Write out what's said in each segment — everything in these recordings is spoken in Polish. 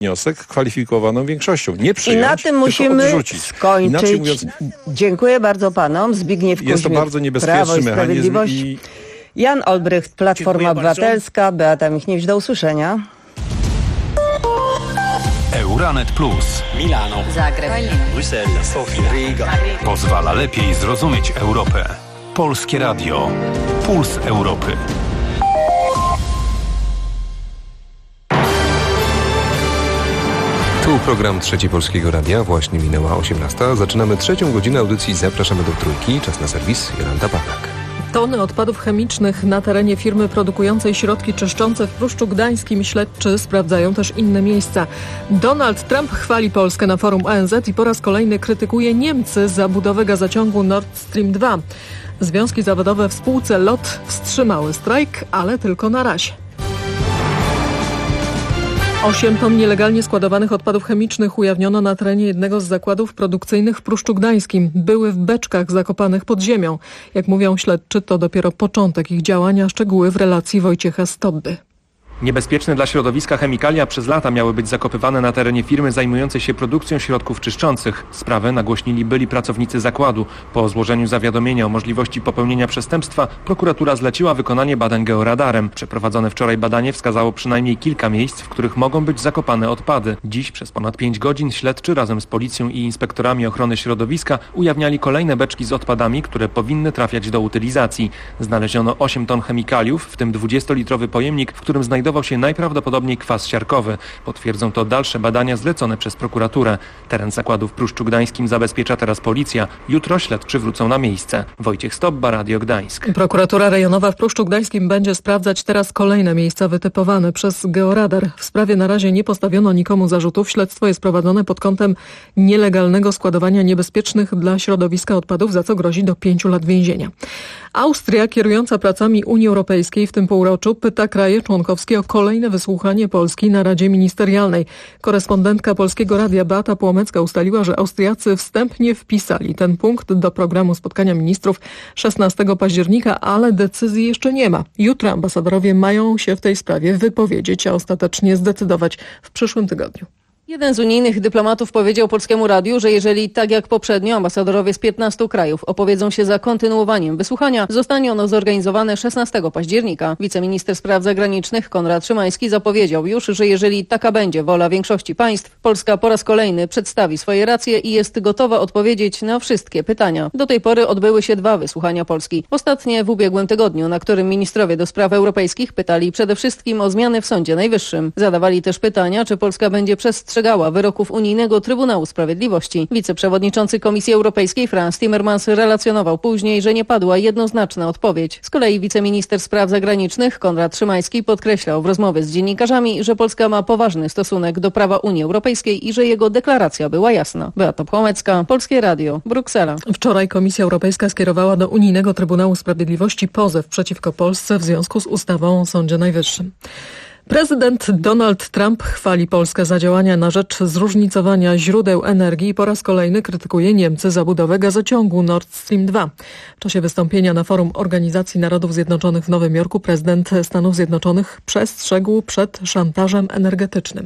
wniosek kwalifikowaną większością. Nie przyjąć, I na tym musimy odrzucić. skończyć. Mówiąc, dziękuję bardzo panom. Zbigniew Kuźmiuk, jest to bardzo niebezpieczny Prawo i mechanizm. Sprawiedliwość. Jan Olbrycht, Platforma Obywatelska. Beata Michniewicz, do usłyszenia. Euranet Plus. Milano, Zagreb, Bruksela, Sofia, Riga. Pozwala lepiej zrozumieć Europę. Polskie Radio. Puls Europy. Tu program Trzeci Polskiego Radia. Właśnie minęła 18. Zaczynamy trzecią godzinę audycji. Zapraszamy do Trójki. Czas na serwis. Jolanta Patak. Tony odpadów chemicznych na terenie firmy produkującej środki czyszczące w Pruszczu Gdańskim. Śledczy sprawdzają też inne miejsca. Donald Trump chwali Polskę na forum ONZ i po raz kolejny krytykuje Niemcy za budowę gazociągu Nord Stream 2. Związki zawodowe w spółce LOT wstrzymały strajk, ale tylko na razie. 8 ton nielegalnie składowanych odpadów chemicznych ujawniono na terenie jednego z zakładów produkcyjnych w Pruszczu Gdańskim. Były w beczkach zakopanych pod ziemią. Jak mówią śledczy, to dopiero początek ich działania, szczegóły w relacji Wojciecha Stobby. Niebezpieczne dla środowiska chemikalia przez lata miały być zakopywane na terenie firmy zajmującej się produkcją środków czyszczących. Sprawę nagłośnili byli pracownicy zakładu. Po złożeniu zawiadomienia o możliwości popełnienia przestępstwa prokuratura zleciła wykonanie badań georadarem. Przeprowadzone wczoraj badanie wskazało przynajmniej kilka miejsc, w których mogą być zakopane odpady. Dziś przez ponad 5 godzin śledczy razem z policją i inspektorami ochrony środowiska ujawniali kolejne beczki z odpadami, które powinny trafiać do utylizacji. Znaleziono 8 ton chemikaliów, w tym 20-litrowy pojemnik, w którym znajdował się najprawdopodobniej kwas siarkowy. Potwierdzą to dalsze badania zlecone przez prokuraturę. Teren zakładu w Pruszczu Gdańskim zabezpiecza teraz policja. Jutro śledczy wrócą na miejsce. Wojciech Stobba, Radio Gdańsk. Prokuratura rejonowa w Pruszczu Gdańskim będzie sprawdzać teraz kolejne miejsca wytypowane przez georadar. W sprawie na razie nie postawiono nikomu zarzutów. Śledztwo jest prowadzone pod kątem nielegalnego składowania niebezpiecznych dla środowiska odpadów, za co grozi do 5 lat więzienia. Austria, kierująca pracami Unii Europejskiej w tym półroczu, pyta kraje członkowskie o kolejne wysłuchanie Polski na Radzie Ministerialnej. Korespondentka Polskiego Radia Beata Płomecka ustaliła, że Austriacy wstępnie wpisali ten punkt do programu spotkania ministrów 16 października, ale decyzji jeszcze nie ma. Jutro ambasadorowie mają się w tej sprawie wypowiedzieć, a ostatecznie zdecydować w przyszłym tygodniu. Jeden z unijnych dyplomatów powiedział Polskiemu Radiu, że jeżeli tak jak poprzednio ambasadorowie z 15 krajów opowiedzą się za kontynuowaniem wysłuchania, zostanie ono zorganizowane 16 października. Wiceminister spraw zagranicznych Konrad Szymański zapowiedział już, że jeżeli taka będzie wola większości państw, Polska po raz kolejny przedstawi swoje racje i jest gotowa odpowiedzieć na wszystkie pytania. Do tej pory odbyły się 2 wysłuchania Polski. Ostatnie w ubiegłym tygodniu, na którym ministrowie do spraw europejskich pytali przede wszystkim o zmiany w Sądzie Najwyższym. Zadawali też pytania, czy Polska będzie przestrzegała wyroków Unijnego Trybunału Sprawiedliwości. Wiceprzewodniczący Komisji Europejskiej Frans Timmermans relacjonował później, że nie padła jednoznaczna odpowiedź. Z kolei wiceminister spraw zagranicznych Konrad Szymański podkreślał w rozmowie z dziennikarzami, że Polska ma poważny stosunek do prawa Unii Europejskiej i że jego deklaracja była jasna. Beata Płomecka, Polskie Radio, Bruksela. Wczoraj Komisja Europejska skierowała do Unijnego Trybunału Sprawiedliwości pozew przeciwko Polsce w związku z ustawą o Sądzie Najwyższym. Prezydent Donald Trump chwali Polskę za działania na rzecz zróżnicowania źródeł energii i po raz kolejny krytykuje Niemcy za budowę gazociągu Nord Stream 2. W czasie wystąpienia na forum Organizacji Narodów Zjednoczonych w Nowym Jorku prezydent Stanów Zjednoczonych przestrzegł przed szantażem energetycznym.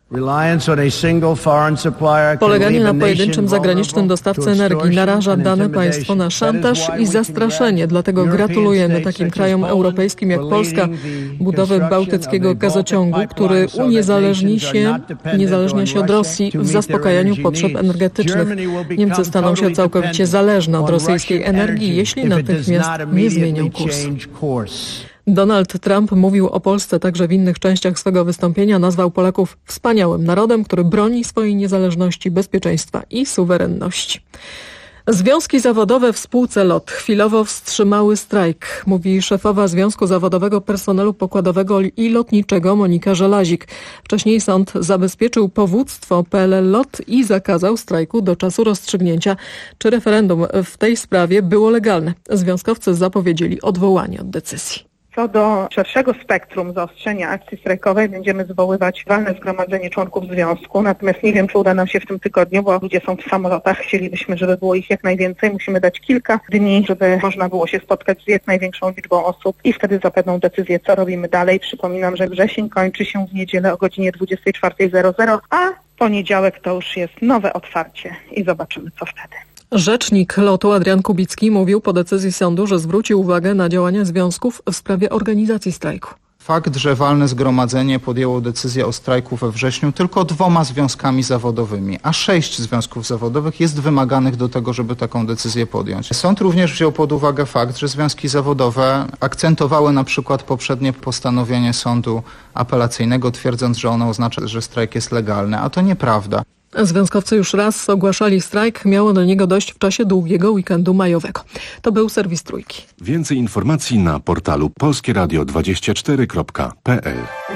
Poleganie na pojedynczym zagranicznym dostawcy energii naraża dane państwo na szantaż i zastraszenie. Dlatego gratulujemy takim krajom europejskim jak Polska budowy bałtyckiego gazociągu, który uniezależnia się od Rosji w zaspokajaniu potrzeb energetycznych. Niemcy staną się całkowicie zależne od rosyjskiej energii, jeśli natychmiast nie zmienią kursu. Donald Trump mówił o Polsce także w innych częściach swego wystąpienia. Nazwał Polaków wspaniałym narodem, który broni swojej niezależności, bezpieczeństwa i suwerenności. Związki zawodowe w spółce LOT chwilowo wstrzymały strajk, mówi szefowa Związku Zawodowego Personelu Pokładowego i Lotniczego Monika Żelazik. Wcześniej sąd zabezpieczył powództwo PLL LOT i zakazał strajku do czasu rozstrzygnięcia, czy referendum w tej sprawie było legalne. Związkowcy zapowiedzieli odwołanie od decyzji. Co do szerszego spektrum zaostrzenia akcji strajkowej będziemy zwoływać walne zgromadzenie członków związku, natomiast nie wiem, czy uda nam się w tym tygodniu, bo ludzie są w samolotach, chcielibyśmy, żeby było ich jak najwięcej, musimy dać kilka dni, żeby można było się spotkać z jak największą liczbą osób i wtedy zapadną decyzję, co robimy dalej. Przypominam, że wrzesień kończy się w niedzielę o godzinie 24:00, a poniedziałek to już jest nowe otwarcie i zobaczymy, co wtedy. Rzecznik LOT-u Adrian Kubicki mówił po decyzji sądu, że zwrócił uwagę na działania związków w sprawie organizacji strajku. Fakt, że walne zgromadzenie podjęło decyzję o strajku we wrześniu tylko 2 związkami zawodowymi, a 6 związków zawodowych jest wymaganych do tego, żeby taką decyzję podjąć. Sąd również wziął pod uwagę fakt, że związki zawodowe akcentowały na przykład poprzednie postanowienie sądu apelacyjnego, twierdząc, że ono oznacza, że strajk jest legalny, a to nieprawda. Związkowcy już raz ogłaszali strajk, miało do niego dojść w czasie długiego weekendu majowego. To był serwis Trójki. Więcej informacji na portalu polskieradio24.pl.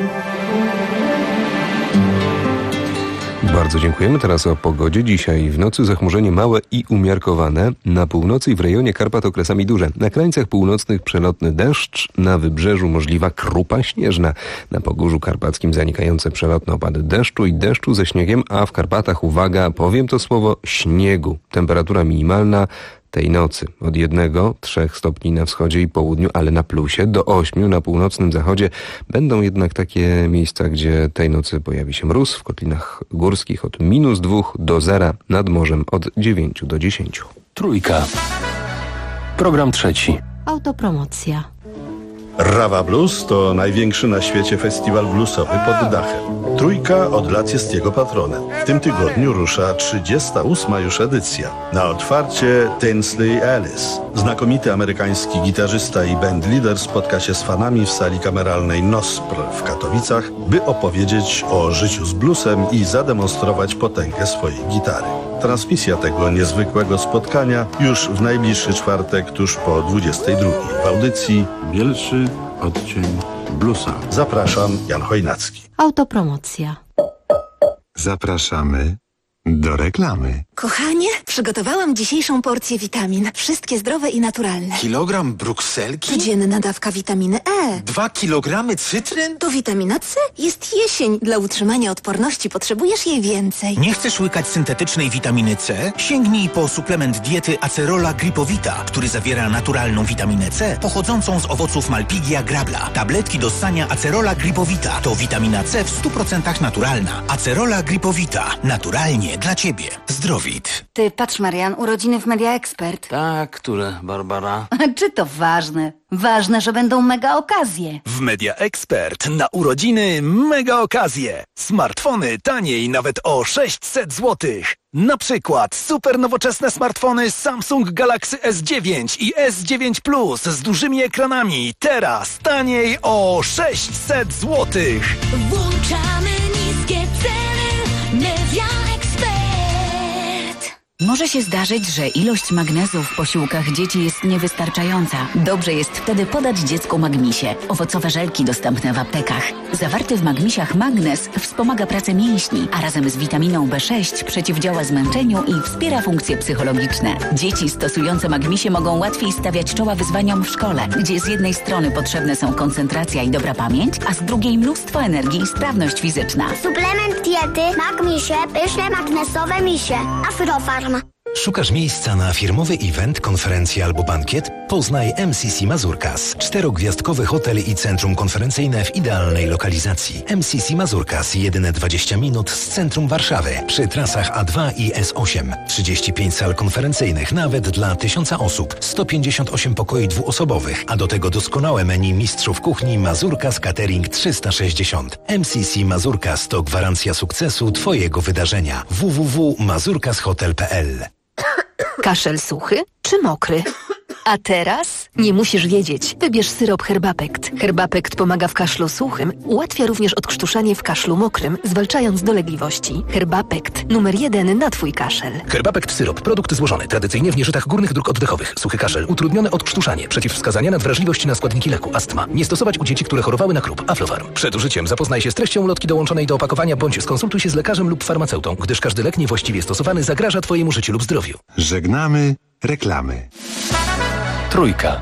Bardzo dziękujemy. Teraz o pogodzie. Dzisiaj w nocy zachmurzenie małe i umiarkowane. Na północy i w rejonie Karpat okresami duże. Na krańcach północnych przelotny deszcz. Na wybrzeżu możliwa krupa śnieżna. Na Pogórzu Karpackim zanikające przelotne opady deszczu i deszczu ze śniegiem, a w Karpatach, uwaga, powiem to słowo, śniegu. Temperatura minimalna tej nocy od 1-3 stopni na wschodzie i południu, ale na plusie, do 8 na północnym zachodzie. Będą jednak takie miejsca, gdzie tej nocy pojawi się mróz, w kotlinach górskich od -2 do 0, nad morzem od 9 do 10. Trójka. Program trzeci. Autopromocja. Rawa Blues to największy na świecie festiwal bluesowy pod dachem. Trójka od lat jest jego patronem. W tym tygodniu rusza 38. już edycja. Na otwarcie Tinsley Ellis. Znakomity amerykański gitarzysta i bandleader spotka się z fanami w sali kameralnej NOSPR w Katowicach, by opowiedzieć o życiu z bluesem i zademonstrować potęgę swojej gitary. Transmisja tego niezwykłego spotkania już w najbliższy czwartek tuż po 22:00 w audycji Bielszy odcień bluesa. Zapraszam, Jan Chojnacki. Autopromocja. Zapraszamy do reklamy. Kochanie, przygotowałam dzisiejszą porcję witamin. Wszystkie zdrowe i naturalne. Kilogram brukselki? Codzienna dawka witaminy E. 2 kilogramy cytryn? To witamina C. Jest jesień. Dla utrzymania odporności potrzebujesz jej więcej. Nie chcesz łykać syntetycznej witaminy C? Sięgnij po suplement diety Acerola Gripowita, który zawiera naturalną witaminę C pochodzącą z owoców Malpighia grabla. Tabletki do ssania Acerola Gripowita to witamina C w 100% naturalna. Acerola Gripowita. Naturalnie dla Ciebie. Zdrowit. Ty, patrz Marian, urodziny w Media Expert. Tak, które, Barbara? Czy to ważne? Ważne, że będą mega okazje. W Media Expert na urodziny mega okazje. Smartfony taniej nawet o 600 zł. Na przykład super nowoczesne smartfony Samsung Galaxy S9 i S9 Plus z dużymi ekranami. Teraz taniej o 600 zł. Włączamy niskie ceny. Media Expert. Może się zdarzyć, że ilość magnezu w posiłkach dzieci jest niewystarczająca. Dobrze jest wtedy podać dziecku Magmisie. Owocowe żelki dostępne w aptekach. Zawarty w Magmisiach magnez wspomaga pracę mięśni, a razem z witaminą B6 przeciwdziała zmęczeniu i wspiera funkcje psychologiczne. Dzieci stosujące Magmisie mogą łatwiej stawiać czoła wyzwaniom w szkole, gdzie z jednej strony potrzebne są koncentracja i dobra pamięć, a z drugiej mnóstwo energii i sprawność fizyczna. Suplement diety Magmisie, pyszne magnesowe misie. Afrofarm. Szukasz miejsca na firmowy event, konferencję albo bankiet? Poznaj MCC Mazurkas. 4-gwiazdkowy hotel i centrum konferencyjne w idealnej lokalizacji. MCC Mazurkas, jedyne 20 minut z centrum Warszawy, przy trasach A2 i S8. 35 sal konferencyjnych, nawet dla 1000 osób. 158 pokoi dwuosobowych, a do tego doskonałe menu mistrzów kuchni Mazurkas Catering 360. MCC Mazurkas to gwarancja sukcesu Twojego wydarzenia. www.mazurkashotel.pl. Kaszel suchy czy mokry? A teraz nie musisz wiedzieć. Wybierz syrop Herbapekt. Herbapekt pomaga w kaszlu suchym, ułatwia również odkrztuszanie w kaszlu mokrym, zwalczając dolegliwości. Herbapekt. Numer 1 na Twój kaszel. Herbapekt syrop. Produkt złożony tradycyjnie w nieżytach górnych dróg oddechowych. Suchy kaszel. Utrudnione odkrztuszanie. Przeciwwskazania na wrażliwość na składniki leku. Astma. Nie stosować u dzieci, które chorowały na KRUP. Aflofarm. Przed użyciem zapoznaj się z treścią ulotki dołączonej do opakowania bądź skonsultuj się z lekarzem lub farmaceutą, gdyż każdy lek niewłaściwie stosowany zagraża Twojemu życiu lub zdrowiu. Żegnamy reklamy. Trójka.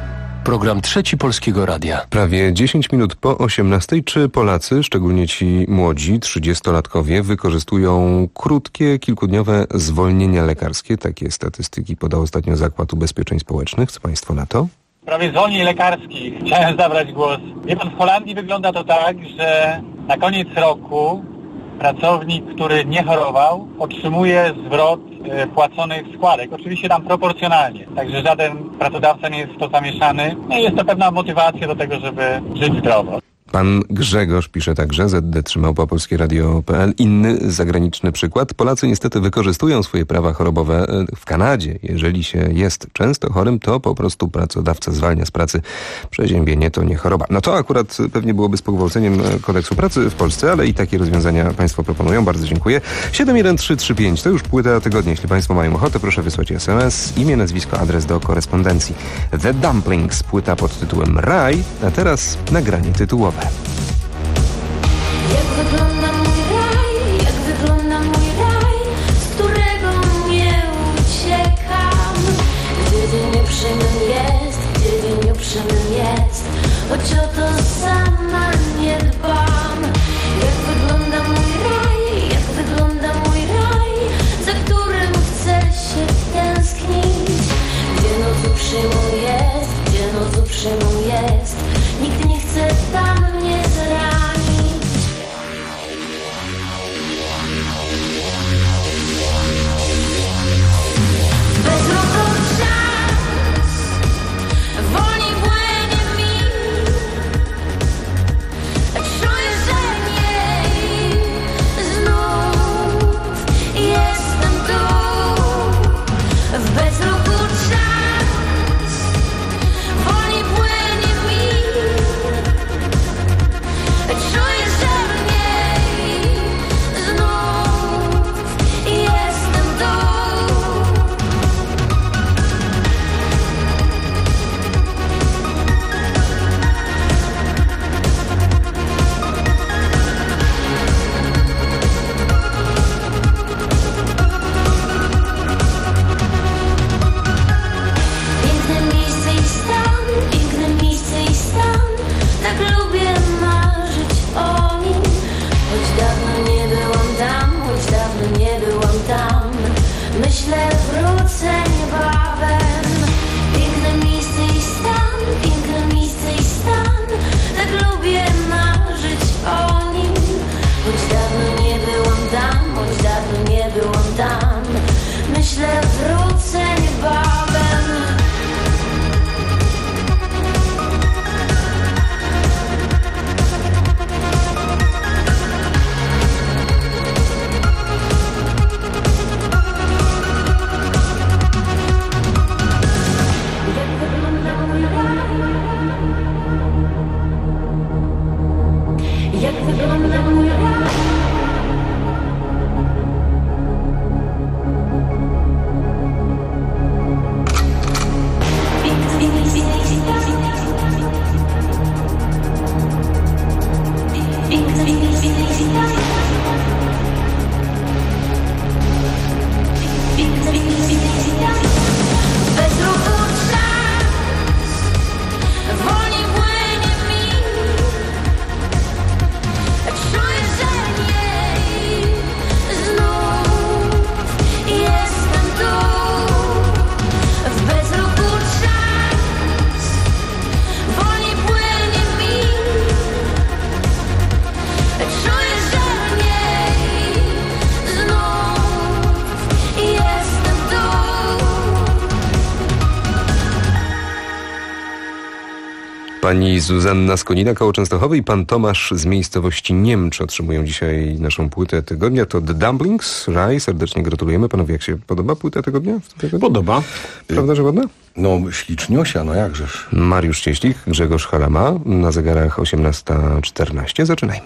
Program Trzeci Polskiego Radia. Prawie 10 minut po 18. Czy Polacy, szczególnie ci młodzi, 30-latkowie, wykorzystują krótkie, kilkudniowe zwolnienia lekarskie? Takie statystyki podał ostatnio Zakład Ubezpieczeń Społecznych. Co państwo na to? W sprawie zwolnień lekarskich chciałem zabrać głos. Wie pan, w Holandii wygląda to tak, że na koniec roku pracownik, który nie chorował, otrzymuje zwrot płaconych składek. Oczywiście tam proporcjonalnie. Także żaden pracodawca nie jest w to zamieszany. No i jest to pewna motywacja do tego, żeby żyć zdrowo. Pan Grzegorz pisze także, zd3@polskieradio.pl. Inny zagraniczny przykład. Polacy niestety wykorzystują swoje prawa chorobowe w Kanadzie. Jeżeli się jest często chorym, to po prostu pracodawca zwalnia z pracy. Przeziębienie to nie choroba. No to akurat pewnie byłoby z pogwałceniem kodeksu pracy w Polsce, ale i takie rozwiązania państwo proponują. Bardzo dziękuję. 71335 to już płyta tygodnia. Jeśli państwo mają ochotę, proszę wysłać SMS, imię, nazwisko, adres do korespondencji. The Dumplings, płyta pod tytułem Raj, a teraz nagranie tytułowe. Jak wygląda mój raj, jak wygląda mój raj, z którego nie uciekam. Gdy dzień uprzejmym jest, gdy dzień uprzejmym jest, choć o to sama nie dbam. Jak wygląda mój raj, jak wygląda mój raj, za którym chcę się tęsknić. Gdzie noc uprzejmą jest, gdzie noc uprzejmą jest, nikt nie chce tam mnie zranić. Bez ruchu czas wolniej płynie mi. Czuję, że nie znów jestem tu. W bezruchu czas wolniej płynie mi. Czuję, że mniej znów jestem tu. Piękne miejsce i stan, piękne miejsce i stan, tak lubię marzyć o nim. Choć dawno nie byłam tam, choć dawno nie byłam tam, myślę, wrócę niebawem. Piękne miejsce i stan, piękne miejsce i stan, tak lubię marzyć o nim. Choć dawno nie byłam tam, choć dawno nie byłam tam, myślę, wrócę niebawem. Jak wygląda mój raj? Bez ruchu czas wolniej płynie mi. Czuję, że mniej znów jestem tu. W bezruchu czas wolniej płynie mi. Czuję, że mniej znów jestem tu. Pani Zuzanna Skonina, koło Częstochowy, i pan Tomasz z miejscowości Niemcz otrzymują dzisiaj naszą płytę tygodnia. To The Dumplings, Raj. Serdecznie gratulujemy. Panowie, jak się podoba płyta tygodnia? Podoba. Prawda, że ładna? No, śliczniosia, no jakżeż. Mariusz Cieślik, Grzegorz Halama, na zegarach 18:14. Zaczynajmy.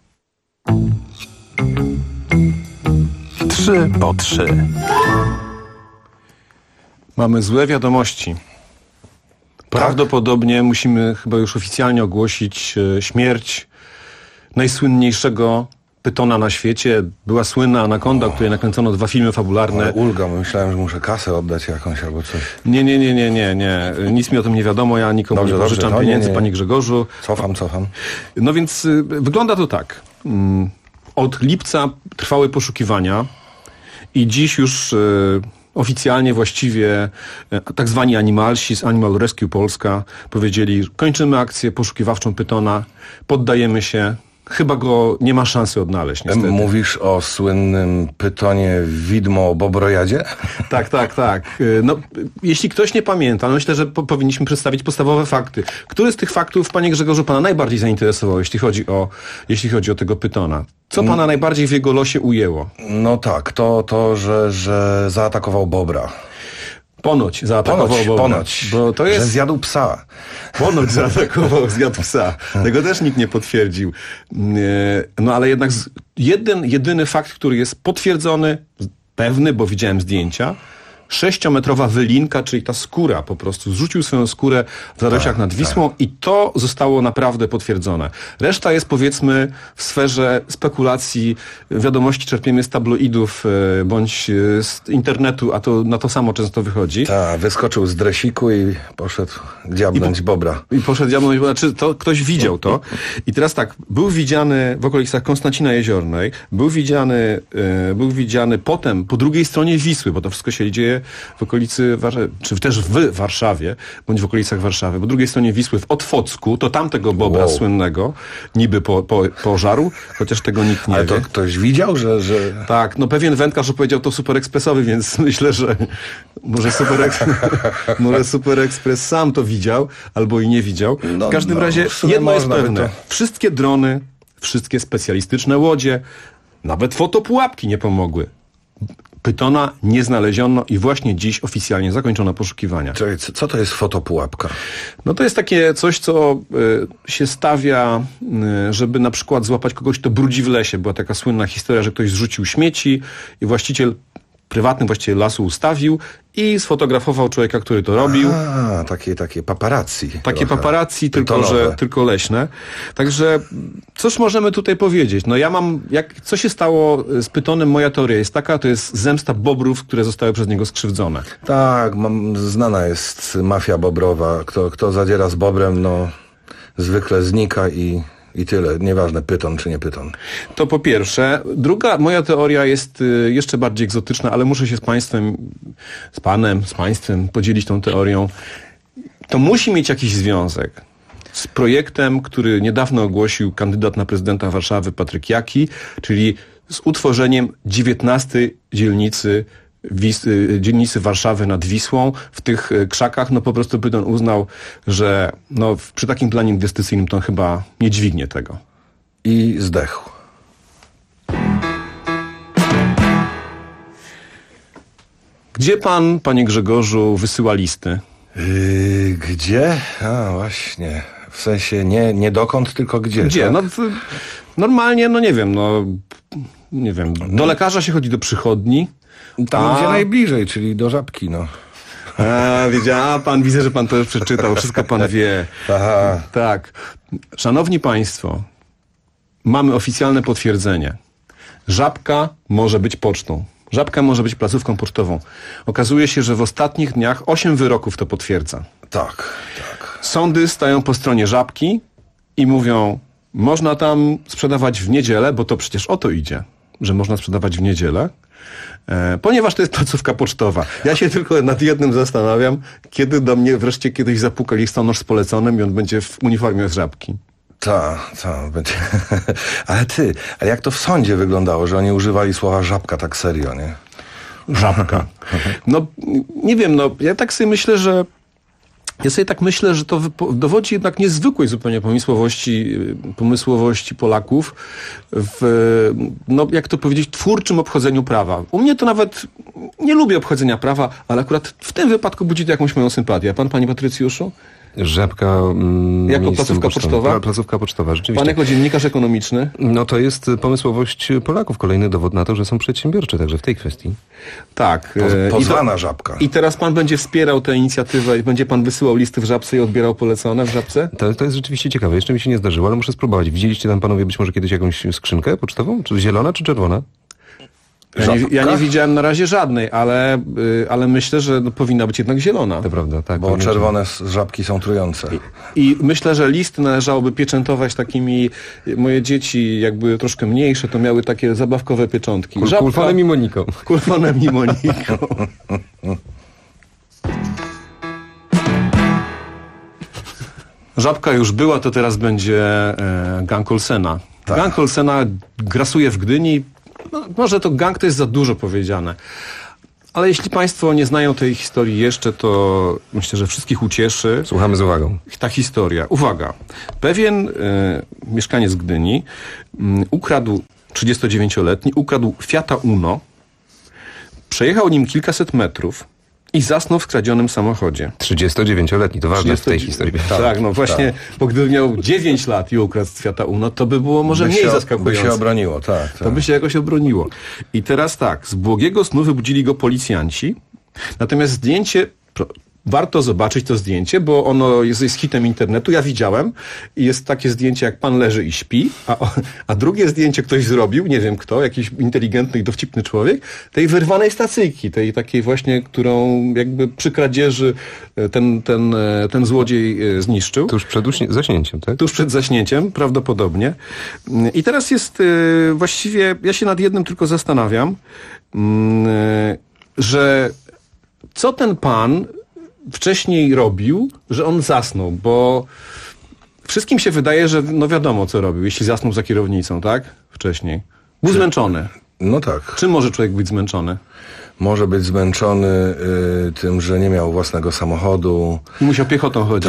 3 po 3. Mamy złe wiadomości. Prawdopodobnie musimy chyba już oficjalnie ogłosić śmierć najsłynniejszego pytona na świecie. Była słynna Anakonda, o której nakręcono 2 filmy fabularne. Ale ulga, myślałem, że muszę kasę oddać jakąś albo coś. Nie. Nic mi o tym nie wiadomo, ja nikomu nie pożyczam pieniędzy, panie Grzegorzu. Cofam. No więc wygląda to tak. Od lipca trwały poszukiwania i dziś już oficjalnie właściwie tak zwani animalsi z Animal Rescue Polska powiedzieli, kończymy akcję poszukiwawczą pytona, poddajemy się. Chyba go nie ma szansy odnaleźć, niestety. Mówisz o słynnym pytonie widmo bobrojadzie? Tak. No, jeśli ktoś nie pamięta, no myślę, że powinniśmy przedstawić podstawowe fakty. Który z tych faktów, panie Grzegorzu, pana najbardziej zainteresował, jeśli chodzi o tego pytona? Co pana najbardziej w jego losie ujęło? No tak, to że zaatakował bobra. Ponoć zaatakował bobra. Bo to jest... Że zjadł psa. Ponoć zjadł psa. Tego też nikt nie potwierdził. No ale jednak jedyny fakt, który jest potwierdzony, pewny, bo widziałem zdjęcia, 6-metrowa wylinka, czyli ta skóra po prostu. Zrzucił swoją skórę w zaroślach nad Wisłą i to zostało naprawdę potwierdzone. Reszta jest, powiedzmy, w sferze spekulacji. Wiadomości czerpiemy z tabloidów bądź z internetu, a to na to samo często wychodzi. Wyskoczył z dresiku i poszedł dziabnąć bobra. I poszedł dziabnąć bobra. Znaczy, to ktoś widział to. I teraz tak, był widziany w okolicach Konstancina Jeziornej, był widziany potem po drugiej stronie Wisły, bo to wszystko się dzieje w okolicy, czy też w Warszawie, bądź w okolicach Warszawy. Po drugiej stronie Wisły, w Otwocku, to tamtego bobra słynnego niby pożarł, chociaż tego nikt nie wie. Ale to ktoś widział, że... Tak, no pewien wędkarz opowiedział to Super Expressowy, więc myślę, że może Super Express sam to widział, albo i nie widział. W każdym razie jedno jest pewne. Wszystkie drony, wszystkie specjalistyczne łodzie, nawet fotopułapki nie pomogły. Pytona nie znaleziono i właśnie dziś oficjalnie zakończono poszukiwania. Czekaj, co to jest fotopułapka? No to jest takie coś, co się stawia, żeby na przykład złapać kogoś, kto brudzi w lesie. Była taka słynna historia, że ktoś zrzucił śmieci i prywatny właściciel lasu ustawił i sfotografował człowieka, który to robił. Takie paparazzi. Takie paparazzi, tylko leśne. Także cóż możemy tutaj powiedzieć? No co się stało z pytonem? Moja teoria jest taka, to jest zemsta bobrów, które zostały przez niego skrzywdzone. Tak, znana jest mafia bobrowa. Kto zadziera z bobrem, no zwykle znika i tyle. Nieważne, pyton czy nie pyton. To po pierwsze. Druga moja teoria jest jeszcze bardziej egzotyczna, ale muszę się z państwem podzielić tą teorią. To musi mieć jakiś związek z projektem, który niedawno ogłosił kandydat na prezydenta Warszawy Patryk Jaki, czyli z utworzeniem 19 dzielnicy Warszawy nad Wisłą. W tych krzakach po prostu Pyton uznał, że przy takim planie inwestycyjnym to on chyba nie dźwignie tego. I zdechł. Gdzie pan, panie Grzegorzu, wysyła listy? Gdzie? Właśnie. W sensie nie dokąd, tylko gdzie? Gdzie? Tak? Normalnie, nie wiem. Do lekarza się chodzi do przychodni. Tam, gdzie najbliżej, czyli do Żabki, Pan, widzę, że pan to już przeczytał, wszystko pan wie. Aha. Tak. Szanowni państwo, mamy oficjalne potwierdzenie. Żabka może być pocztą. Żabka może być placówką pocztową. Okazuje się, że w ostatnich dniach 8 wyroków to potwierdza. Tak. Sądy stają po stronie Żabki i mówią, można tam sprzedawać w niedzielę, bo to przecież o to idzie, że można sprzedawać w niedzielę. Ponieważ to jest placówka pocztowa. Ja się tylko nad jednym zastanawiam, kiedy do mnie wreszcie kiedyś zapuka listonosz z poleconym i on będzie w uniformie z Żabki. Będzie. Ale jak to w sądzie wyglądało, że oni używali słowa żabka tak serio, nie? Żabka. Nie wiem, ja tak sobie myślę, że to dowodzi jednak niezwykłej zupełnie pomysłowości Polaków w, jak to powiedzieć, twórczym obchodzeniu prawa. U mnie to nawet nie lubię obchodzenia prawa, ale akurat w tym wypadku budzi to jakąś moją sympatię. A pan, panie Patrycjuszu? Żabka... Jako placówka pocztowa? Placówka pocztowa, rzeczywiście. Pan jako dziennikarz ekonomiczny? No to jest pomysłowość Polaków. Kolejny dowód na to, że są przedsiębiorczy także w tej kwestii. Tak. Pozwana Żabka. I teraz pan będzie wspierał tę inicjatywę i będzie pan wysyłał listy w Żabce i odbierał polecone w Żabce? To jest rzeczywiście ciekawe. Jeszcze mi się nie zdarzyło, ale muszę spróbować. Widzieliście tam panowie być może kiedyś jakąś skrzynkę pocztową? Czy zielona, czy czerwona? Ja nie widziałem na razie żadnej, ale myślę, że powinna być jednak zielona. To prawda, tak. Bo czerwone żabki są trujące. I myślę, że listy należałoby pieczętować takimi, moje dzieci jakby troszkę mniejsze, to miały takie zabawkowe pieczątki. Kulfonem i Moniką. Kulfonem i Moniką. Żabka już była, to teraz będzie gang Olsena. Tak. Gang Olsena grasuje w Gdyni. No, może to gang to jest za dużo powiedziane. Ale jeśli państwo nie znają tej historii jeszcze, to myślę, że wszystkich ucieszy. Słuchamy z uwagą. Ta historia. Uwaga. Pewien mieszkaniec Gdyni ukradł, 39-letni, ukradł Fiata Uno, przejechał nim kilkaset metrów i zasnął w skradzionym samochodzie. 39-letni, to ważne w tej historii. Tak, no właśnie, bo gdyby miał 9 lat i ukradł Fiata Uno, to by było może mniej zaskakujące. By się obroniło, tak. To by się jakoś obroniło. I teraz tak, z błogiego snu wybudzili go policjanci, natomiast zdjęcie... Warto zobaczyć to zdjęcie, bo ono jest hitem internetu. Ja widziałem i jest takie zdjęcie, jak pan leży i śpi, a drugie zdjęcie ktoś zrobił, nie wiem kto, jakiś inteligentny i dowcipny człowiek, tej wyrwanej stacyjki, tej takiej właśnie, którą jakby przy kradzieży ten złodziej zniszczył. Tuż przed zaśnięciem, tak? Tuż przed zaśnięciem, prawdopodobnie. I teraz jest właściwie, ja się nad jednym tylko zastanawiam, że co ten pan wcześniej robił, że on zasnął, bo wszystkim się wydaje, że no wiadomo co robił, jeśli zasnął za kierownicą, tak? Wcześniej. Był zmęczony. No tak. Czym może człowiek być zmęczony? Może być zmęczony tym, że nie miał własnego samochodu. I musiał piechotą chodzić.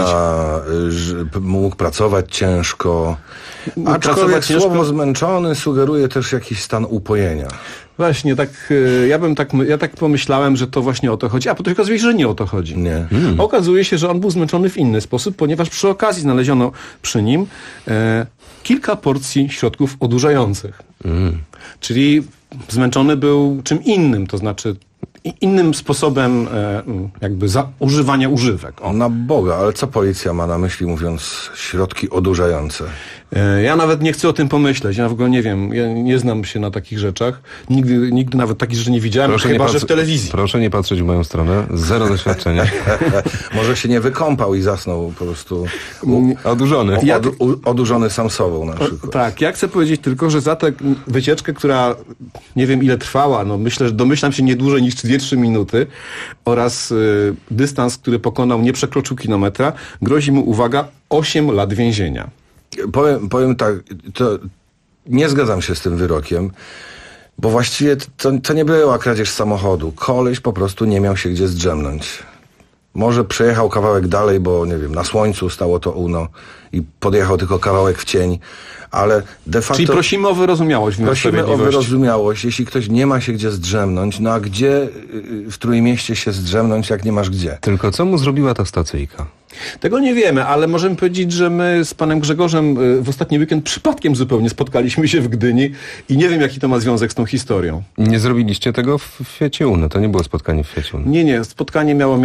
Mógł pracować ciężko. Aczkolwiek słowo zmęczony sugeruje też jakiś stan upojenia. Właśnie, tak, ja tak pomyślałem, że to właśnie o to chodzi, a potem okazuje się, że nie o to chodzi. Nie. Okazuje się, że on był zmęczony w inny sposób, ponieważ przy okazji znaleziono przy nim kilka porcji środków odurzających. Czyli zmęczony był czym innym, to znaczy innym sposobem jakby używania używek. Na Boga, ale co policja ma na myśli, mówiąc środki odurzające? Ja nawet nie chcę o tym pomyśleć, ja w ogóle nie wiem, ja nie znam się na takich rzeczach, nigdy nawet takich rzeczy nie widziałem, chyba że w telewizji. Proszę nie patrzeć w moją stronę, zero doświadczenia. Może się nie wykąpał i zasnął po prostu odurzony. Odurzony sam sobą na przykład. Tak, ja chcę powiedzieć tylko, że za tę wycieczkę, która nie wiem ile trwała, no myślę, że domyślam się nie dłużej niż 2-3 minuty oraz dystans, który pokonał, nie przekroczył kilometra, grozi mu, uwaga, 8 lat więzienia. Powiem tak, to nie zgadzam się z tym wyrokiem, bo właściwie to nie była kradzież samochodu. Koleś po prostu nie miał się gdzie zdrzemnąć. Może przejechał kawałek dalej, bo nie wiem, na słońcu stało to Uno i podjechał tylko kawałek w cień, ale de facto... Czyli prosimy o wyrozumiałość. Prosimy o wyrozumiałość. Jeśli ktoś nie ma się gdzie zdrzemnąć, no a gdzie w Trójmieście się zdrzemnąć, jak nie masz gdzie? Tylko co mu zrobiła ta stacyjka? Tego nie wiemy, ale możemy powiedzieć, że my z panem Grzegorzem w ostatni weekend przypadkiem zupełnie spotkaliśmy się w Gdyni i nie wiem, jaki to ma związek z tą historią. Nie zrobiliście tego w Fiacie Uno, to nie było spotkanie w Fiacie Uno. Nie, spotkanie miało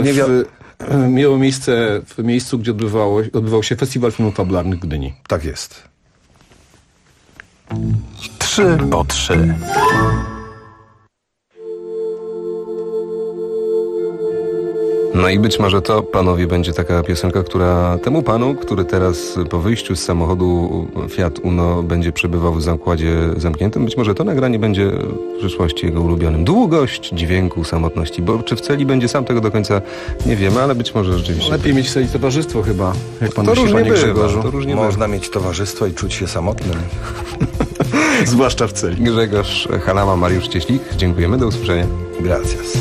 miejsce w miejscu, gdzie odbywał się Festiwal Filmów Fabularnych w Gdyni. Tak jest. 3 po 3. No i być może to, panowie, będzie taka piosenka, która temu panu, który teraz po wyjściu z samochodu Fiat Uno będzie przebywał w zakładzie zamkniętym, być może to nagranie będzie w przyszłości jego ulubionym. Długość dźwięku samotności, bo czy w celi będzie sam, tego do końca nie wiemy, ale być może rzeczywiście... Lepiej mieć w celi towarzystwo chyba, jak pan to myśli, panie Grzegorzu. Można mieć towarzystwo i czuć się samotnym. Zwłaszcza w celi. Grzegorz Halama, Mariusz Cieślik, dziękujemy, do usłyszenia. Gracias.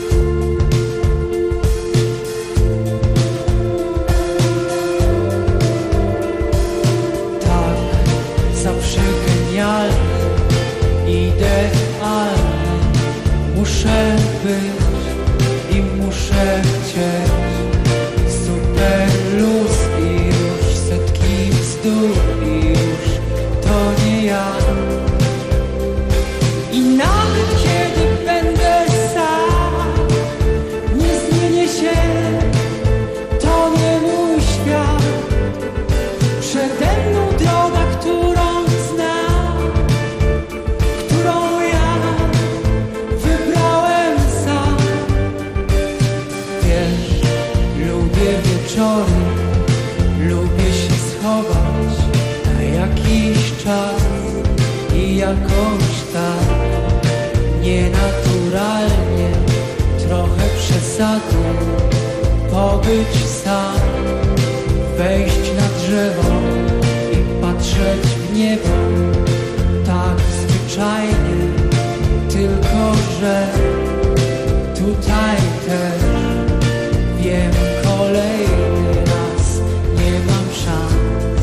Idealny muszę być i muszę chcieć super Nienaturalnie, trochę przesadą, pobyć sam, wejść na drzewo i patrzeć w niebo. Tak zwyczajnie, tylko że tutaj też wiem, kolejny raz nie mam szans.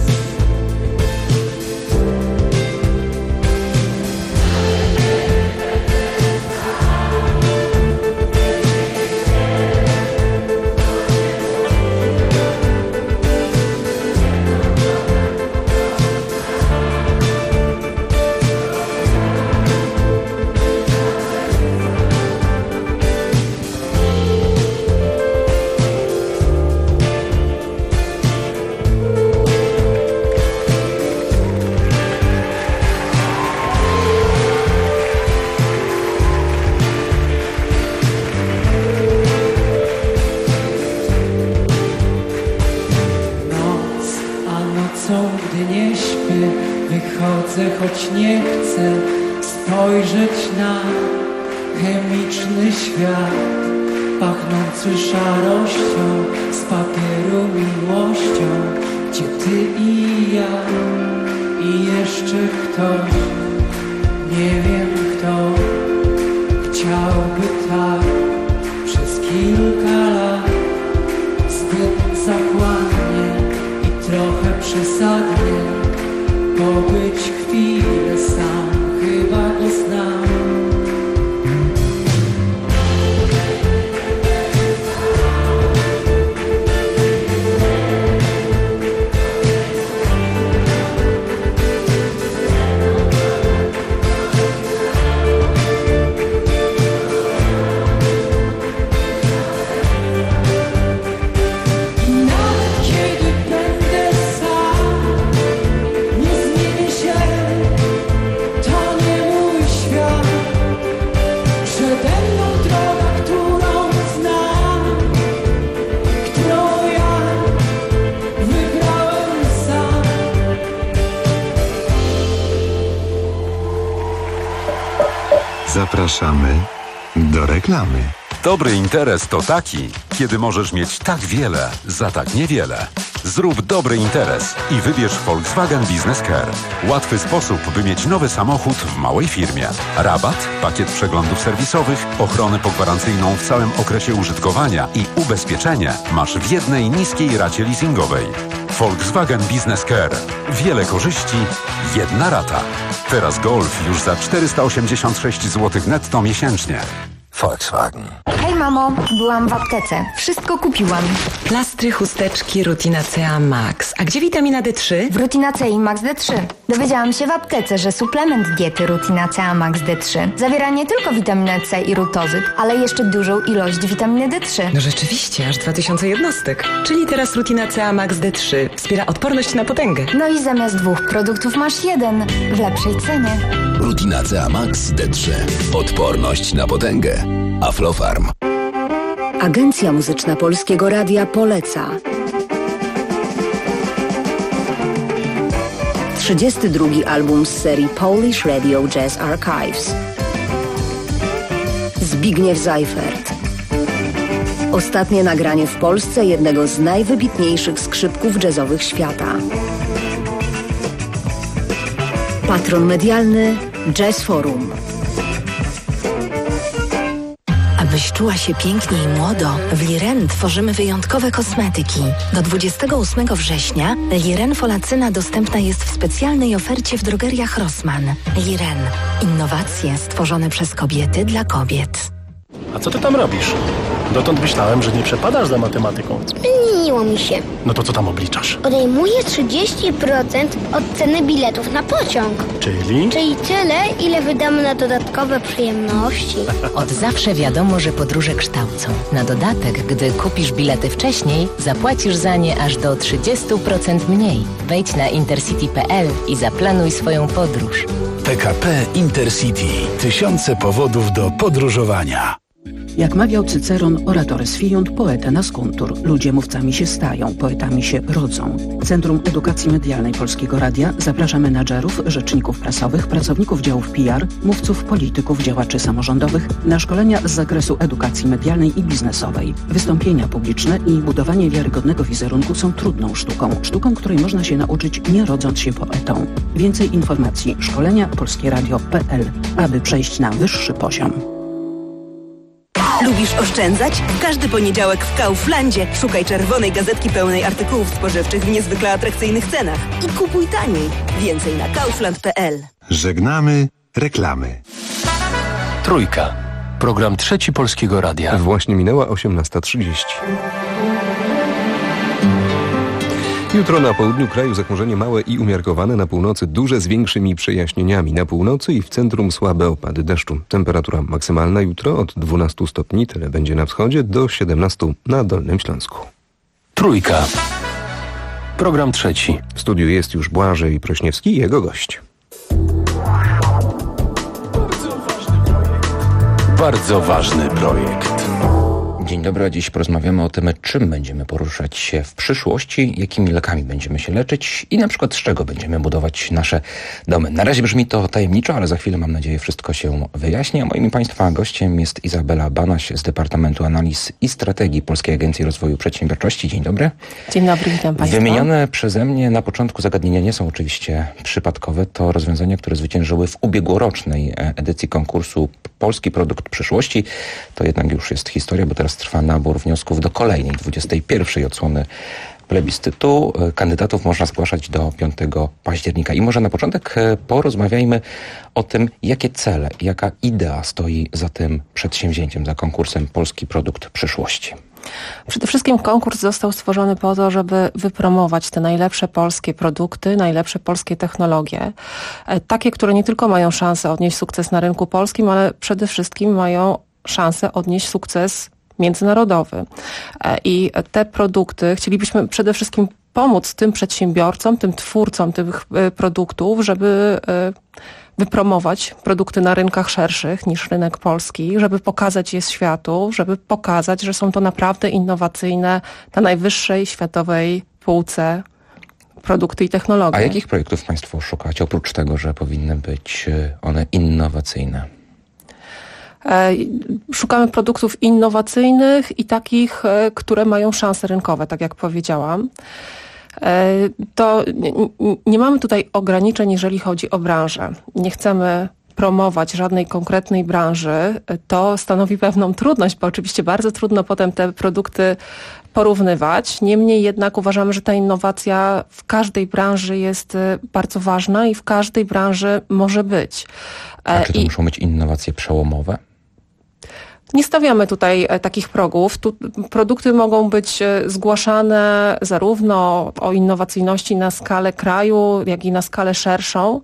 Gdy nie śpię, wychodzę, choć nie chcę spojrzeć na chemiczny świat, pachnący szarością, z papieru miłością, gdzie ty i ja i jeszcze ktoś, nie wiem kto, chciałby tak przez kilka lat, zbyt zachłannie i trochę przesadnie, pobyć chwilę sam, chyba go znam. Zapraszamy do reklamy. Dobry interes to taki, kiedy możesz mieć tak wiele za tak niewiele. Zrób dobry interes i wybierz Volkswagen Business Care. Łatwy sposób, by mieć nowy samochód w małej firmie. Rabat, pakiet przeglądów serwisowych, ochronę pogwarancyjną w całym okresie użytkowania i ubezpieczenie masz w jednej niskiej racie leasingowej. Volkswagen Business Care. Wiele korzyści, jedna rata. Teraz Golf już za 486 zł netto miesięcznie. Volkswagen. Hej mamo, byłam w aptece. Wszystko kupiłam. Plastry, chusteczki, Rutina CA Max. A gdzie witamina D3? W Rutina C i Max D3. Dowiedziałam się w aptece, że suplement diety Rutina CA Max D3 zawiera nie tylko witaminę C i rutozyt, ale jeszcze dużą ilość witaminy D3. No rzeczywiście, aż 2000 jednostek. Czyli teraz Rutina CA Max D3 wspiera odporność na potęgę. No i zamiast 2 produktów masz 1 w lepszej cenie. Rutina CA Max D3. Odporność na potęgę. Aflofarm. Agencja Muzyczna Polskiego Radia poleca 32. album z serii Polish Radio Jazz Archives. Zbigniew Seifert. Ostatnie nagranie w Polsce jednego z najwybitniejszych skrzypków jazzowych świata. Patron medialny Jazz Forum. Abyś czuła się pięknie i młodo, w Liren tworzymy wyjątkowe kosmetyki. Do 28 września Liren Folacyna dostępna jest w specjalnej ofercie w drogeriach Rossmann. Liren. Innowacje stworzone przez kobiety dla kobiet. A co ty tam robisz? Dotąd myślałem, że nie przepadasz za matematyką. Zmieniło mi się. No to co tam obliczasz? Odejmuję 30% od ceny biletów na pociąg. Czyli? Czyli tyle, ile wydamy na dodatkowe przyjemności. Od zawsze wiadomo, że podróże kształcą. Na dodatek, gdy kupisz bilety wcześniej, zapłacisz za nie aż do 30% mniej. Wejdź na intercity.pl i zaplanuj swoją podróż. PKP Intercity. Tysiące powodów do podróżowania. Jak mawiał Cyceron, oratores fiunt, poeta nascuntur. Ludzie mówcami się stają, poetami się rodzą. Centrum Edukacji Medialnej Polskiego Radia zaprasza menadżerów, rzeczników prasowych, pracowników działów PR, mówców, polityków, działaczy samorządowych na szkolenia z zakresu edukacji medialnej i biznesowej. Wystąpienia publiczne i budowanie wiarygodnego wizerunku są trudną sztuką, której można się nauczyć nie rodząc się poetą. Więcej informacji szkolenia polskieradio.pl, aby przejść na wyższy poziom. Lubisz oszczędzać? W każdy poniedziałek w Kauflandzie szukaj czerwonej gazetki pełnej artykułów spożywczych w niezwykle atrakcyjnych cenach i kupuj taniej. Więcej na kaufland.pl. Żegnamy reklamy. Trójka. Program Trzeci Polskiego Radia. Właśnie minęła 18:30. Jutro na południu kraju zachmurzenie małe i umiarkowane, na północy duże z większymi przejaśnieniami. Na północy i w centrum słabe opady deszczu. Temperatura maksymalna jutro od 12 stopni, tyle będzie na wschodzie, do 17 na Dolnym Śląsku. Trójka. Program trzeci. W studiu jest już Błażej Prośniewski i jego gość. Bardzo ważny projekt. Dzień dobry, a dziś porozmawiamy o tym, czym będziemy poruszać się w przyszłości, jakimi lekami będziemy się leczyć i na przykład z czego będziemy budować nasze domy. Na razie brzmi to tajemniczo, ale za chwilę, mam nadzieję, wszystko się wyjaśni. A moim Państwa gościem jest Izabela Banaś z Departamentu Analiz i Strategii Polskiej Agencji Rozwoju Przedsiębiorczości. Dzień dobry. Dzień dobry, witam Państwa. Wymienione przeze mnie na początku zagadnienia nie są oczywiście przypadkowe. To rozwiązania, które zwyciężyły w ubiegłorocznej edycji konkursu Polski Produkt Przyszłości. To jednak już jest historia, bo teraz trwa nabór wniosków do kolejnej, 21. odsłony plebiscytu. Kandydatów można zgłaszać do 5 października. I może na początek porozmawiajmy o tym, jakie cele, jaka idea stoi za tym przedsięwzięciem, za konkursem Polski Produkt Przyszłości. Przede wszystkim konkurs został stworzony po to, żeby wypromować te najlepsze polskie produkty, najlepsze polskie technologie. Takie, które nie tylko mają szansę odnieść sukces na rynku polskim, ale przede wszystkim mają szansę odnieść sukces międzynarodowy. I te produkty chcielibyśmy przede wszystkim pomóc tym przedsiębiorcom, tym twórcom tych produktów, żeby wypromować produkty na rynkach szerszych niż rynek polski, żeby pokazać je światu, żeby pokazać, że są to naprawdę innowacyjne, na najwyższej światowej półce produkty i technologie. A jakich projektów Państwo szukacie, oprócz tego, że powinny być one innowacyjne? Szukamy produktów innowacyjnych i takich, które mają szanse rynkowe, tak jak powiedziałam. To nie mamy tutaj ograniczeń, jeżeli chodzi o branżę. Nie chcemy promować żadnej konkretnej branży. To stanowi pewną trudność, bo oczywiście bardzo trudno potem te produkty porównywać. Niemniej jednak uważamy, że ta innowacja w każdej branży jest bardzo ważna i w każdej branży może być. A czy to muszą być innowacje przełomowe? Nie stawiamy tutaj takich progów. Produkty mogą być zgłaszane zarówno o innowacyjności na skalę kraju, jak i na skalę szerszą.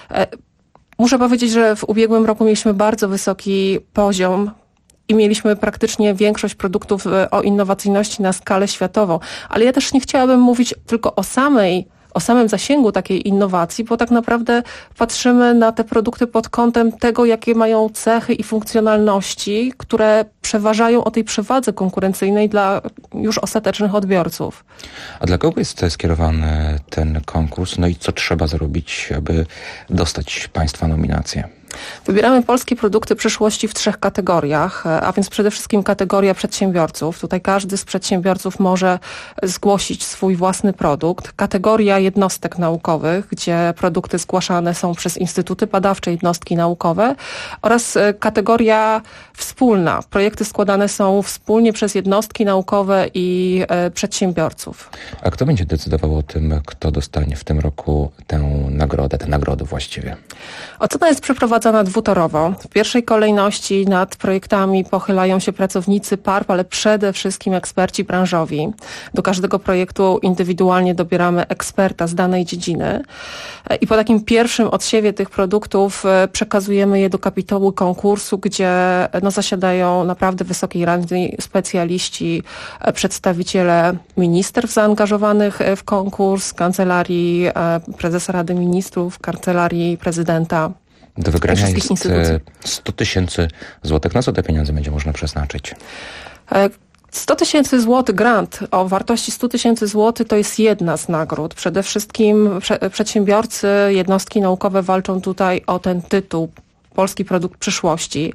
Muszę powiedzieć, że w ubiegłym roku mieliśmy bardzo wysoki poziom i mieliśmy praktycznie większość produktów o innowacyjności na skalę światową. Ale ja też nie chciałabym mówić tylko o samym zasięgu takiej innowacji, bo tak naprawdę patrzymy na te produkty pod kątem tego, jakie mają cechy i funkcjonalności, które przeważają o tej przewadze konkurencyjnej dla już ostatecznych odbiorców. A dla kogo jest skierowany ten konkurs? No i co trzeba zrobić, aby dostać Państwa nominację? Wybieramy polskie produkty przyszłości w 3 kategoriach, a więc przede wszystkim kategoria przedsiębiorców. Tutaj każdy z przedsiębiorców może zgłosić swój własny produkt. Kategoria jednostek naukowych, gdzie produkty zgłaszane są przez instytuty badawcze, jednostki naukowe, oraz kategoria wspólna. Projekty składane są wspólnie przez jednostki naukowe i przedsiębiorców. A kto będzie decydował o tym, kto dostanie w tym roku tę nagrodę, te nagrody właściwie? Ocena jest przeprowadzana dwutorowo. W pierwszej kolejności nad projektami pochylają się pracownicy PARP, ale przede wszystkim eksperci branżowi. Do każdego projektu indywidualnie dobieramy eksperta z danej dziedziny i po takim pierwszym odsiewie tych produktów przekazujemy je do kapitułu konkursu, gdzie zasiadają naprawdę wysokiej rangi specjaliści, przedstawiciele ministerstw zaangażowanych w konkurs, Kancelarii Prezesa Rady Ministrów, Kancelarii Prezydenta. Do wygrania wszystkich jest instytucji. 100 000 złotych. Na co te pieniądze będzie można przeznaczyć? 100 000 złotych grant o wartości 100 000 złotych to jest jedna z nagród. Przede wszystkim przedsiębiorcy, jednostki naukowe walczą tutaj o ten tytuł Polski Produkt Przyszłości.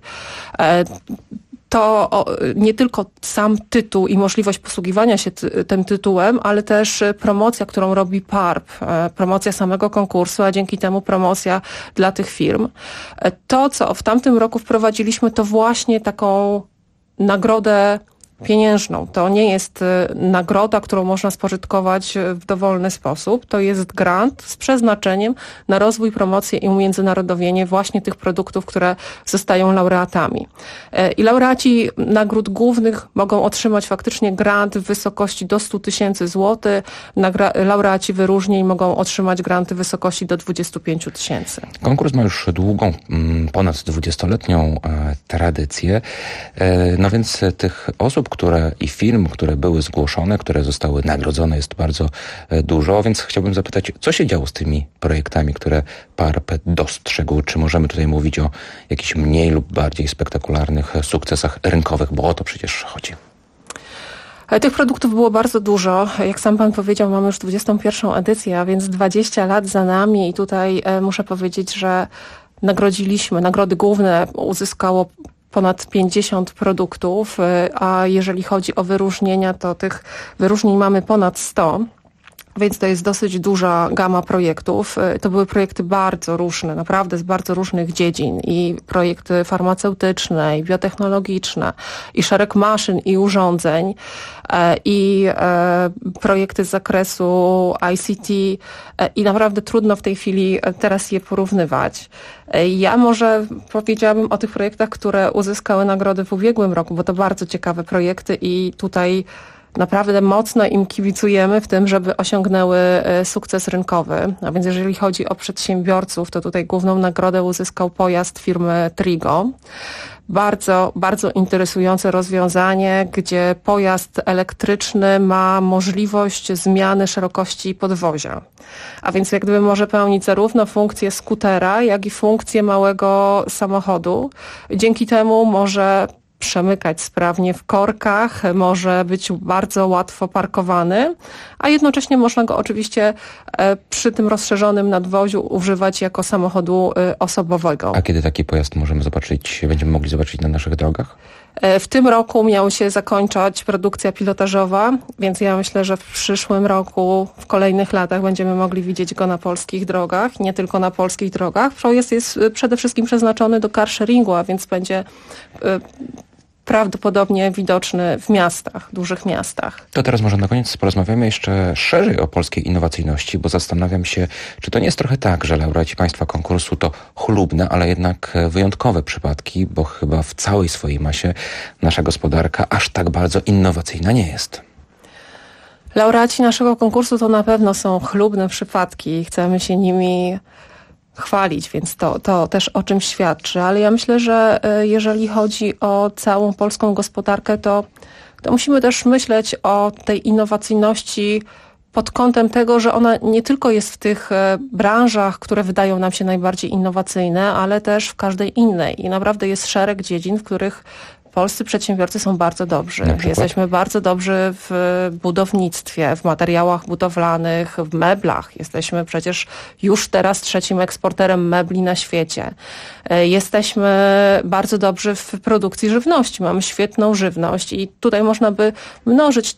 To nie tylko sam tytuł i możliwość posługiwania się tym tytułem, ale też promocja, którą robi PARP, promocja samego konkursu, a dzięki temu promocja dla tych firm. To, co w tamtym roku wprowadziliśmy, to właśnie taką nagrodę pieniężną. To nie jest nagroda, którą można spożytkować w dowolny sposób. To jest grant z przeznaczeniem na rozwój, promocję i umiędzynarodowienie właśnie tych produktów, które zostają laureatami. I laureaci nagród głównych mogą otrzymać faktycznie grant w wysokości do 100 000 złotych. Laureaci wyróżnień mogą otrzymać granty w wysokości do 25 000. Konkurs ma już długą, ponad 20-letnią tradycję. No więc tych osób, i firm, które były zgłoszone, które zostały nagrodzone, jest bardzo dużo, więc chciałbym zapytać, co się działo z tymi projektami, które PARP dostrzegł? Czy możemy tutaj mówić o jakichś mniej lub bardziej spektakularnych sukcesach rynkowych, bo o to przecież chodzi. Tych produktów było bardzo dużo. Jak sam pan powiedział, mamy już 21. edycję, a więc 20 lat za nami i tutaj muszę powiedzieć, że nagrody główne uzyskało ponad 50 produktów, a jeżeli chodzi o wyróżnienia, to tych wyróżnień mamy ponad 100. Więc to jest dosyć duża gama projektów. To były projekty bardzo różne, naprawdę z bardzo różnych dziedzin. I projekty farmaceutyczne, i biotechnologiczne, i szereg maszyn i urządzeń, i projekty z zakresu ICT. I naprawdę trudno w tej chwili teraz je porównywać. Ja może powiedziałabym o tych projektach, które uzyskały nagrody w ubiegłym roku, bo to bardzo ciekawe projekty i tutaj naprawdę mocno im kibicujemy w tym, żeby osiągnęły sukces rynkowy. A więc jeżeli chodzi o przedsiębiorców, to tutaj główną nagrodę uzyskał pojazd firmy Trigo. Bardzo, bardzo interesujące rozwiązanie, gdzie pojazd elektryczny ma możliwość zmiany szerokości podwozia. A więc jak gdyby może pełnić zarówno funkcję skutera, jak i funkcję małego samochodu. Dzięki temu może przemykać sprawnie w korkach, może być bardzo łatwo parkowany, a jednocześnie można go oczywiście przy tym rozszerzonym nadwoziu używać jako samochodu osobowego. A kiedy taki pojazd będziemy mogli zobaczyć na naszych drogach? W tym roku miała się zakończyć produkcja pilotażowa, więc ja myślę, że w przyszłym roku, w kolejnych latach będziemy mogli widzieć go na polskich drogach, nie tylko na polskich drogach. Pojazd jest przede wszystkim przeznaczony do car sharingu, a więc będzie prawdopodobnie widoczny w miastach, dużych miastach. To teraz może na koniec porozmawiamy jeszcze szerzej o polskiej innowacyjności, bo zastanawiam się, czy to nie jest trochę tak, że laureaci państwa konkursu to chlubne, ale jednak wyjątkowe przypadki, bo chyba w całej swojej masie nasza gospodarka aż tak bardzo innowacyjna nie jest. Laureaci naszego konkursu to na pewno są chlubne przypadki i chcemy się nimi chwalić, więc to też o czym świadczy. Ale ja myślę, że jeżeli chodzi o całą polską gospodarkę, to musimy też myśleć o tej innowacyjności pod kątem tego, że ona nie tylko jest w tych branżach, które wydają nam się najbardziej innowacyjne, ale też w każdej innej. I naprawdę jest szereg dziedzin, w których polscy przedsiębiorcy są bardzo dobrzy. Jesteśmy bardzo dobrzy w budownictwie, w materiałach budowlanych, w meblach. Jesteśmy przecież już teraz 3. eksporterem mebli na świecie. Jesteśmy bardzo dobrzy w produkcji żywności. Mamy świetną żywność i tutaj można by mnożyć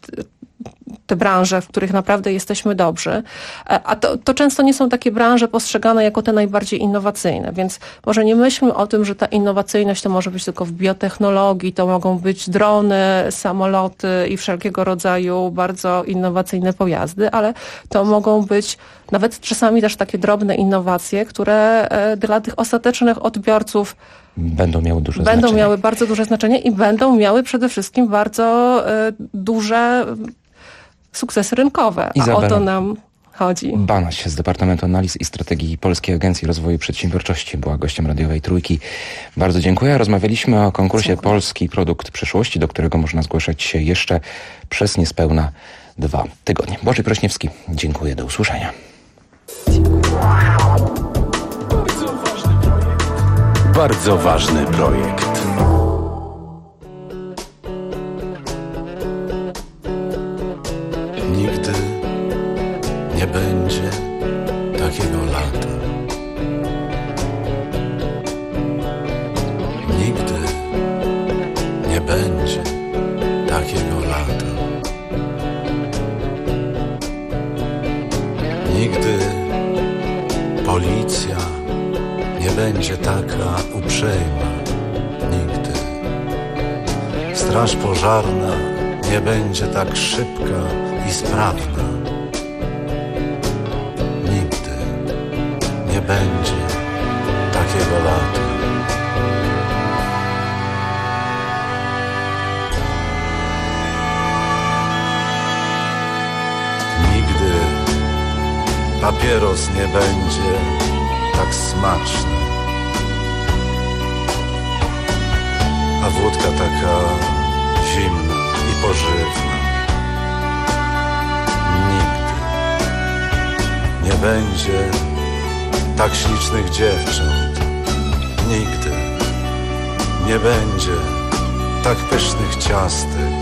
te branże, w których naprawdę jesteśmy dobrzy. A to często nie są takie branże postrzegane jako te najbardziej innowacyjne, więc może nie myślmy o tym, że ta innowacyjność to może być tylko w biotechnologii, to mogą być drony, samoloty i wszelkiego rodzaju bardzo innowacyjne pojazdy, ale to mogą być nawet czasami też takie drobne innowacje, które dla tych ostatecznych odbiorców będą miały bardzo duże znaczenie i będą miały przede wszystkim bardzo duże sukcesy rynkowe. A o to nam chodzi. Banaś z Departamentu Analiz i Strategii Polskiej Agencji Rozwoju Przedsiębiorczości była gościem radiowej Trójki. Bardzo dziękuję. Rozmawialiśmy o konkursie Polski Produkt Przyszłości, do którego można zgłaszać się jeszcze przez niespełna 2 tygodnie. Bożej Prośniewski, dziękuję. Do usłyszenia. Bardzo ważny projekt. bardzo ważny projekt. Nigdy nie będzie takiego lata. Nigdy nie będzie takiego lata. Nigdy policja nie będzie taka uprzejma. Nigdy straż pożarna nie będzie tak szybka i sprawna. Nigdy nie będzie takiego lata. Nigdy papieros nie będzie tak smaczny, a wódka taka zimna i pożywna. Nigdy nie będzie tak ślicznych dziewcząt. Nigdy nie będzie tak pysznych ciastek.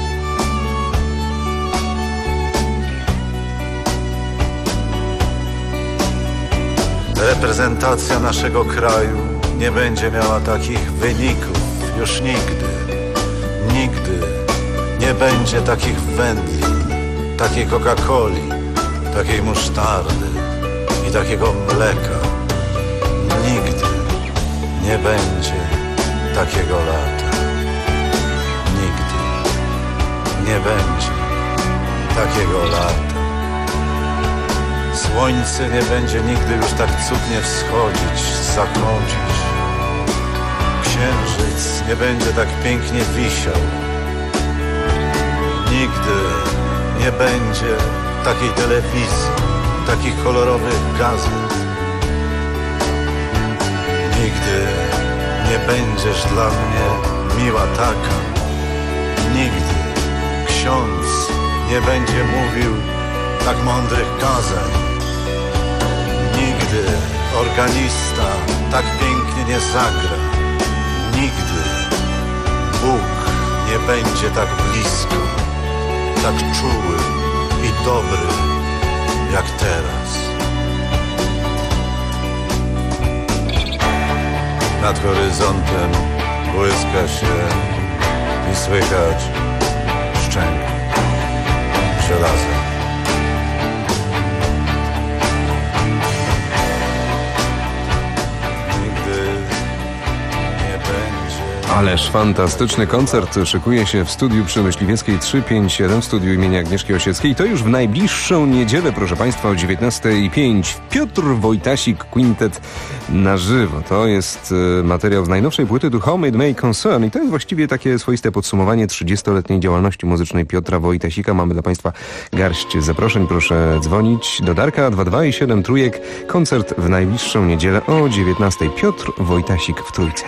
Reprezentacja naszego kraju nie będzie miała takich wyników już nigdy. Nigdy nie będzie takich wędlin, takiej Coca-Coli, takiej musztardy i takiego mleka. Nigdy nie będzie takiego lata. Nigdy nie będzie takiego lata. Słońce nie będzie nigdy już tak cudnie wschodzić, zachodzić. Księżyc nie będzie tak pięknie wisiał. Nigdy nie będzie takiej telewizji, takich kolorowych gazet. Nigdy nie będziesz dla mnie miła taka. Nigdy ksiądz nie będzie mówił tak mądrych kazań. Nigdy organista tak pięknie nie zagra. Nigdy Bóg nie będzie tak blisko, tak czuły i dobry jak teraz. Nad horyzontem błyska się i słychać szczęk żelaza. Ależ fantastyczny koncert szykuje się w studiu przy Myśliwieckiej 357, w studiu imienia Agnieszki Osieckiej. To już w najbliższą niedzielę, proszę Państwa, o 19:05. Piotr Wojtasik Quintet na żywo. To jest materiał z najnowszej płyty To Whom It May Concern i to jest właściwie takie swoiste podsumowanie 30-letniej działalności muzycznej Piotra Wojtasika. Mamy dla Państwa garść zaproszeń. Proszę dzwonić do Darka 22 i 7 trójek. Koncert w najbliższą niedzielę o 19:00. Piotr Wojtasik w Trójce.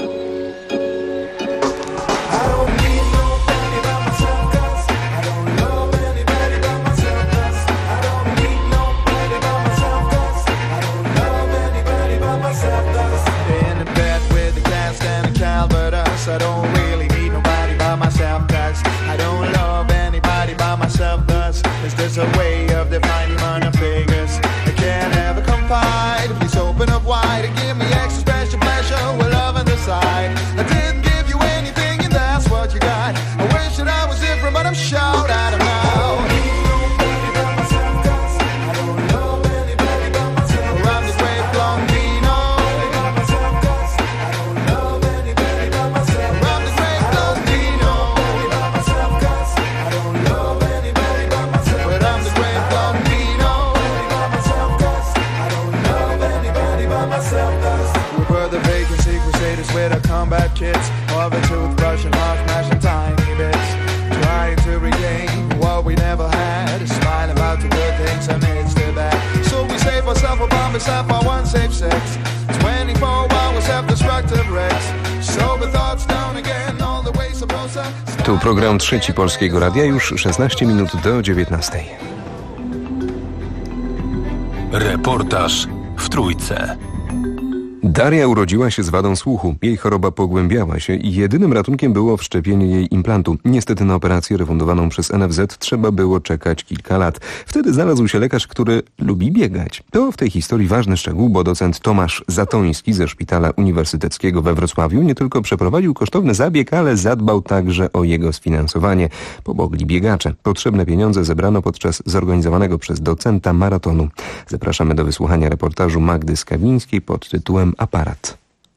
Tu program Trzeci Polskiego Radia, już 16 minut do 19:00. Reportaż w Trójce. Daria urodziła się z wadą słuchu. Jej choroba pogłębiała się i jedynym ratunkiem było wszczepienie jej implantu. Niestety na operację refundowaną przez NFZ trzeba było czekać kilka lat. Wtedy znalazł się lekarz, który lubi biegać. To w tej historii ważny szczegół, bo docent Tomasz Zatoński ze Szpitala Uniwersyteckiego we Wrocławiu nie tylko przeprowadził kosztowny zabieg, ale zadbał także o jego sfinansowanie. Pomogli biegacze. Potrzebne pieniądze zebrano podczas zorganizowanego przez docenta maratonu. Zapraszamy do wysłuchania reportażu Magdy Skawińskiej pod tytułem Aparat.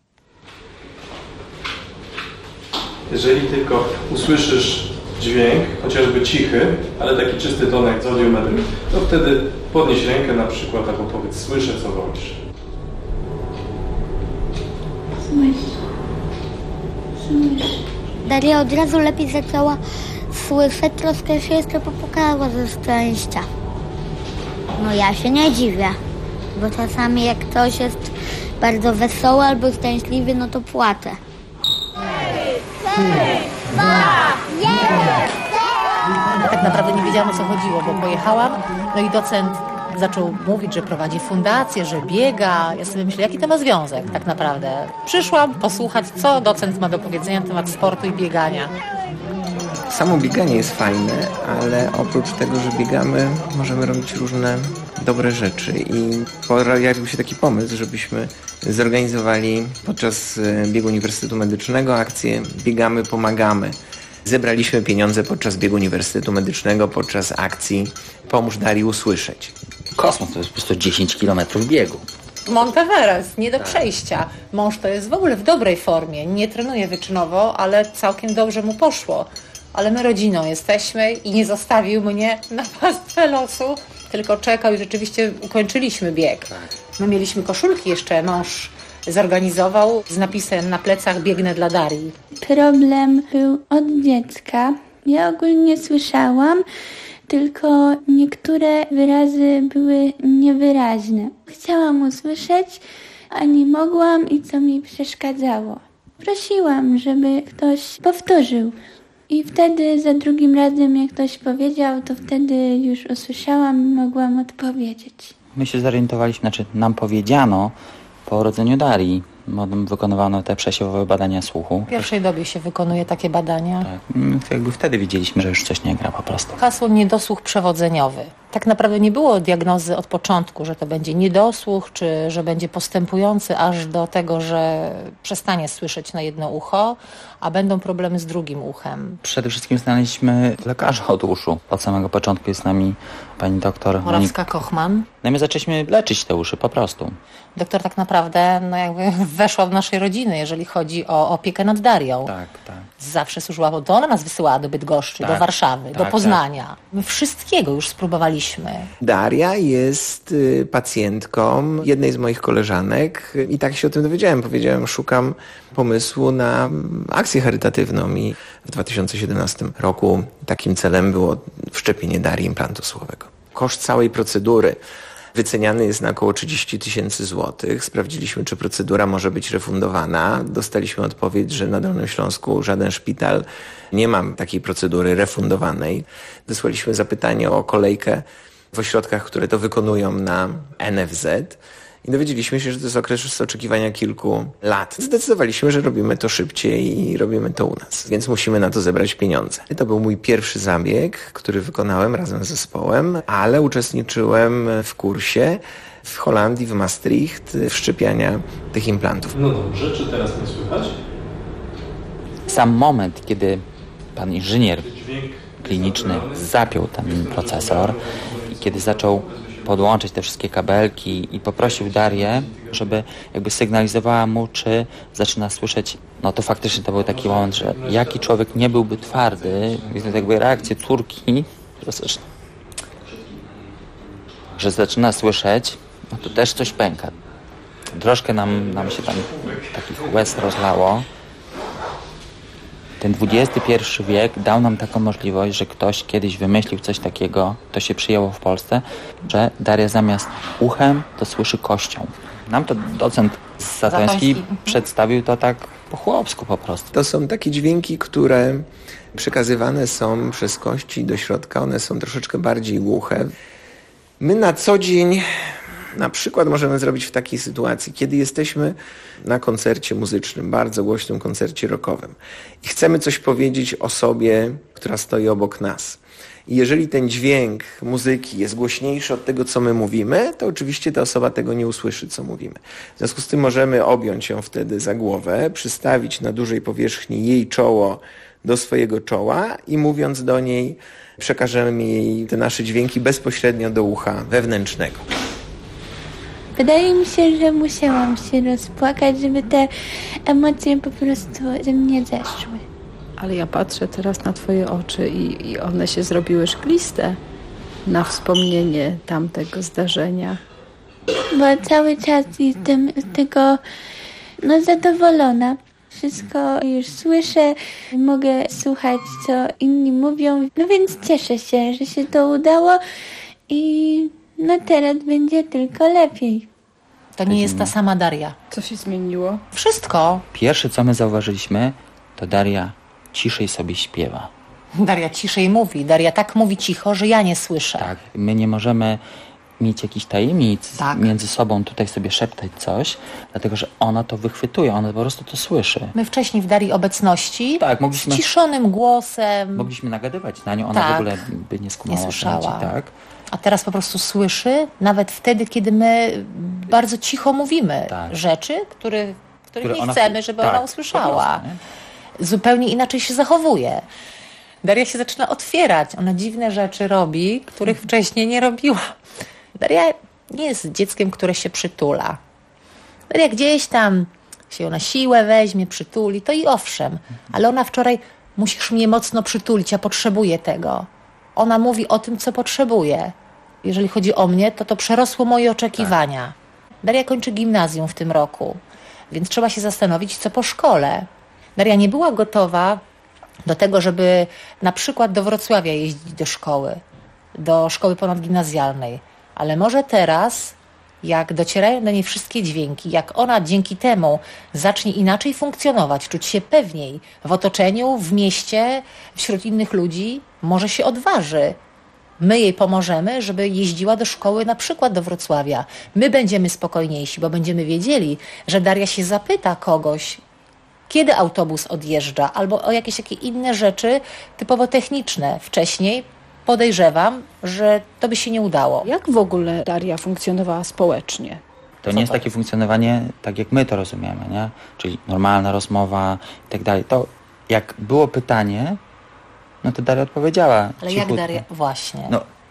Jeżeli tylko usłyszysz dźwięk, chociażby cichy, ale taki czysty tonek z audiometry, to wtedy podnieś rękę na przykład albo powiedz: słyszę, co wolisz. Słyszę. Daria od razu lepiej zaczęła słyszeć, troszkę się jeszcze popukała ze szczęścia. No ja się nie dziwię, bo czasami jak ktoś jest bardzo wesoły albo szczęśliwy, no to płaczę. 3, 2, 1. Tak naprawdę nie wiedziałam, o co chodziło, bo pojechałam, no i docent zaczął mówić, że prowadzi fundację, że biega. Ja sobie myślę, jaki to ma związek tak naprawdę. Przyszłam posłuchać, co docent ma do powiedzenia na temat sportu i biegania. Samo bieganie jest fajne, ale oprócz tego, że biegamy, możemy robić różne dobre rzeczy i pojawił się taki pomysł, żebyśmy zorganizowali podczas biegu Uniwersytetu Medycznego akcję Biegamy, Pomagamy. Zebraliśmy pieniądze podczas biegu Uniwersytetu Medycznego, podczas akcji Pomóż Darii usłyszeć. Kosmos to jest po prostu 10 km biegu. Monteverest, nie do przejścia. Mąż to jest w ogóle w dobrej formie, nie trenuje wyczynowo, ale całkiem dobrze mu poszło. Ale my rodziną jesteśmy i nie zostawił mnie na pastwę losu, tylko czekał i rzeczywiście ukończyliśmy bieg. My mieliśmy koszulki jeszcze, mąż zorganizował z napisem na plecach "Biegnę dla Darii". Problem był od dziecka. Ja ogólnie słyszałam, tylko niektóre wyrazy były niewyraźne. Chciałam usłyszeć, a nie mogłam i co mi przeszkadzało. Prosiłam, żeby ktoś powtórzył. I wtedy za drugim razem, jak ktoś powiedział, to wtedy już usłyszałam i mogłam odpowiedzieć. My się zorientowaliśmy, nam powiedziano po urodzeniu Darii, bo wykonywano te przesiewowe badania słuchu. W pierwszej dobie się wykonuje takie badania. Tak, jakby wtedy wiedzieliśmy, że już coś nie gra po prostu. Hasło niedosłuch przewodzeniowy. Tak naprawdę nie było diagnozy od początku, że to będzie niedosłuch, czy że będzie postępujący aż do tego, że przestanie słyszeć na jedno ucho, a będą problemy z drugim uchem. Przede wszystkim znaleźliśmy lekarza od uszu. Od samego początku jest z nami pani doktor Morawska-Kochman. No i my zaczęliśmy leczyć te uszy po prostu. Doktor tak naprawdę jakby weszła w naszej rodziny, jeżeli chodzi o opiekę nad Darią. Tak. Zawsze służyła, bo to ona nas wysyłała do Bydgoszczy, do Warszawy, do Poznania. My wszystkiego już spróbowaliśmy. Daria jest pacjentką jednej z moich koleżanek i tak się o tym dowiedziałem. Powiedziałem, szukam pomysłu na akcję charytatywną i w 2017 roku takim celem było wszczepienie Darii implantu słuchowego. Koszt całej procedury wyceniany jest na około 30 000 złotych. Sprawdziliśmy, czy procedura może być refundowana. Dostaliśmy odpowiedź, że na Dolnym Śląsku żaden szpital nie ma takiej procedury refundowanej. Wysłaliśmy zapytanie o kolejkę w ośrodkach, które to wykonują na NFZ. I dowiedzieliśmy się, że to jest okres oczekiwania kilku lat. Zdecydowaliśmy, że robimy to szybciej i robimy to u nas, więc musimy na to zebrać pieniądze. I to był mój pierwszy zabieg, który wykonałem razem z zespołem, ale uczestniczyłem w kursie w Holandii, w Maastricht, wszczepiania tych implantów. No dobrze, czy teraz mnie słychać? Sam moment, kiedy pan inżynier kliniczny zapiął ten procesor i kiedy zaczął podłączyć te wszystkie kabelki i poprosił Darię, żeby jakby sygnalizowała mu, czy zaczyna słyszeć, no to faktycznie to był taki moment, że jaki człowiek nie byłby twardy, widząc jakby reakcję córki, że zaczyna słyszeć, no to też coś pęka. Troszkę nam się tam takich łez rozlało. Ten XXI wiek dał nam taką możliwość, że ktoś kiedyś wymyślił coś takiego, to się przyjęło w Polsce, że Daria zamiast uchem to słyszy kością. Nam to docent Zatoński przedstawił to tak po chłopsku po prostu. To są takie dźwięki, które przekazywane są przez kości do środka, one są troszeczkę bardziej głuche. My na co dzień Na przykład możemy zrobić w takiej sytuacji, kiedy jesteśmy na koncercie muzycznym, bardzo głośnym koncercie rockowym i chcemy coś powiedzieć osobie, która stoi obok nas. I jeżeli ten dźwięk muzyki jest głośniejszy od tego, co my mówimy, to oczywiście ta osoba tego nie usłyszy, co mówimy. W związku z tym możemy objąć ją wtedy za głowę, przystawić na dużej powierzchni jej czoło do swojego czoła i mówiąc do niej, przekażemy jej te nasze dźwięki bezpośrednio do ucha wewnętrznego. Wydaje mi się, że musiałam się rozpłakać, żeby te emocje po prostu ze mnie zeszły. Ale ja patrzę teraz na twoje oczy i one się zrobiły szkliste na wspomnienie tamtego zdarzenia. Bo cały czas jestem z tego zadowolona. Wszystko już słyszę, mogę słuchać, co inni mówią. No więc cieszę się, że się to udało i teraz będzie tylko lepiej. To nie jest ta sama Daria. Co się zmieniło? Wszystko. Pierwsze, co my zauważyliśmy, to Daria ciszej sobie śpiewa. Daria ciszej mówi. Daria tak mówi cicho, że ja nie słyszę. Tak, my nie możemy mieć jakichś tajemnic między sobą, tutaj sobie szeptać coś, dlatego, że ona to wychwytuje, ona po prostu to słyszy. My wcześniej w Darii obecności ściszonym głosem mogliśmy nagadywać na nią, ona w ogóle by nie skumała. Nie słyszała. A teraz po prostu słyszy, nawet wtedy, kiedy my bardzo cicho mówimy rzeczy, których nie chcemy, żeby ona usłyszała. Zupełnie inaczej się zachowuje. Daria się zaczyna otwierać. Ona dziwne rzeczy robi, których wcześniej nie robiła. Daria nie jest dzieckiem, które się przytula. Daria gdzieś tam się na siłę weźmie, przytuli, to i owszem. Ale ona wczoraj, musisz mnie mocno przytulić, ja potrzebuję tego. Ona mówi o tym, co potrzebuje. Jeżeli chodzi o mnie, to przerosło moje oczekiwania. Daria kończy gimnazjum w tym roku, więc trzeba się zastanowić, co po szkole. Daria nie była gotowa do tego, żeby na przykład do Wrocławia jeździć do szkoły ponadgimnazjalnej. Ale może teraz, jak docierają do niej wszystkie dźwięki, jak ona dzięki temu zacznie inaczej funkcjonować, czuć się pewniej w otoczeniu, w mieście, wśród innych ludzi, może się odważy. My jej pomożemy, żeby jeździła do szkoły, na przykład do Wrocławia. My będziemy spokojniejsi, bo będziemy wiedzieli, że Daria się zapyta kogoś, kiedy autobus odjeżdża, albo o jakieś takie inne rzeczy typowo techniczne. Wcześniej podejrzewam, że to by się nie udało. Jak w ogóle Daria funkcjonowała społecznie? To nie jest takie funkcjonowanie, tak jak my to rozumiemy, nie? Czyli normalna rozmowa i tak dalej. To jak było pytanie, no to Daria odpowiedziała. Ale cichutko. Jak Daria? Właśnie.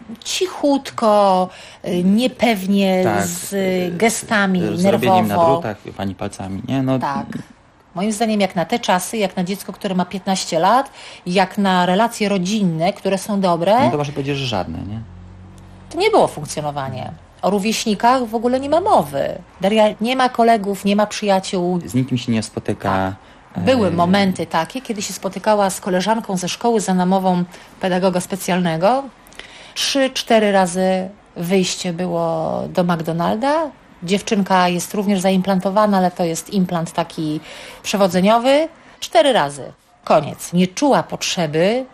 Cichutko, niepewnie, z gestami, nerwowo. Zrobieniem na drutach, pani palcami, nie? Tak. Moim zdaniem jak na te czasy, jak na dziecko, które ma 15 lat, jak na relacje rodzinne, które są dobre... No to można powiedzieć, że żadne, nie? To nie było funkcjonowanie. O rówieśnikach w ogóle nie ma mowy. Daria nie ma kolegów, nie ma przyjaciół. Z nikim się nie spotyka. Były momenty takie, kiedy się spotykała z koleżanką ze szkoły zanamową pedagoga specjalnego. 3-4 razy wyjście było do McDonalda. Dziewczynka jest również zaimplantowana, ale to jest implant taki przewodzeniowy. 4 razy. Koniec. Nie czuła potrzeby,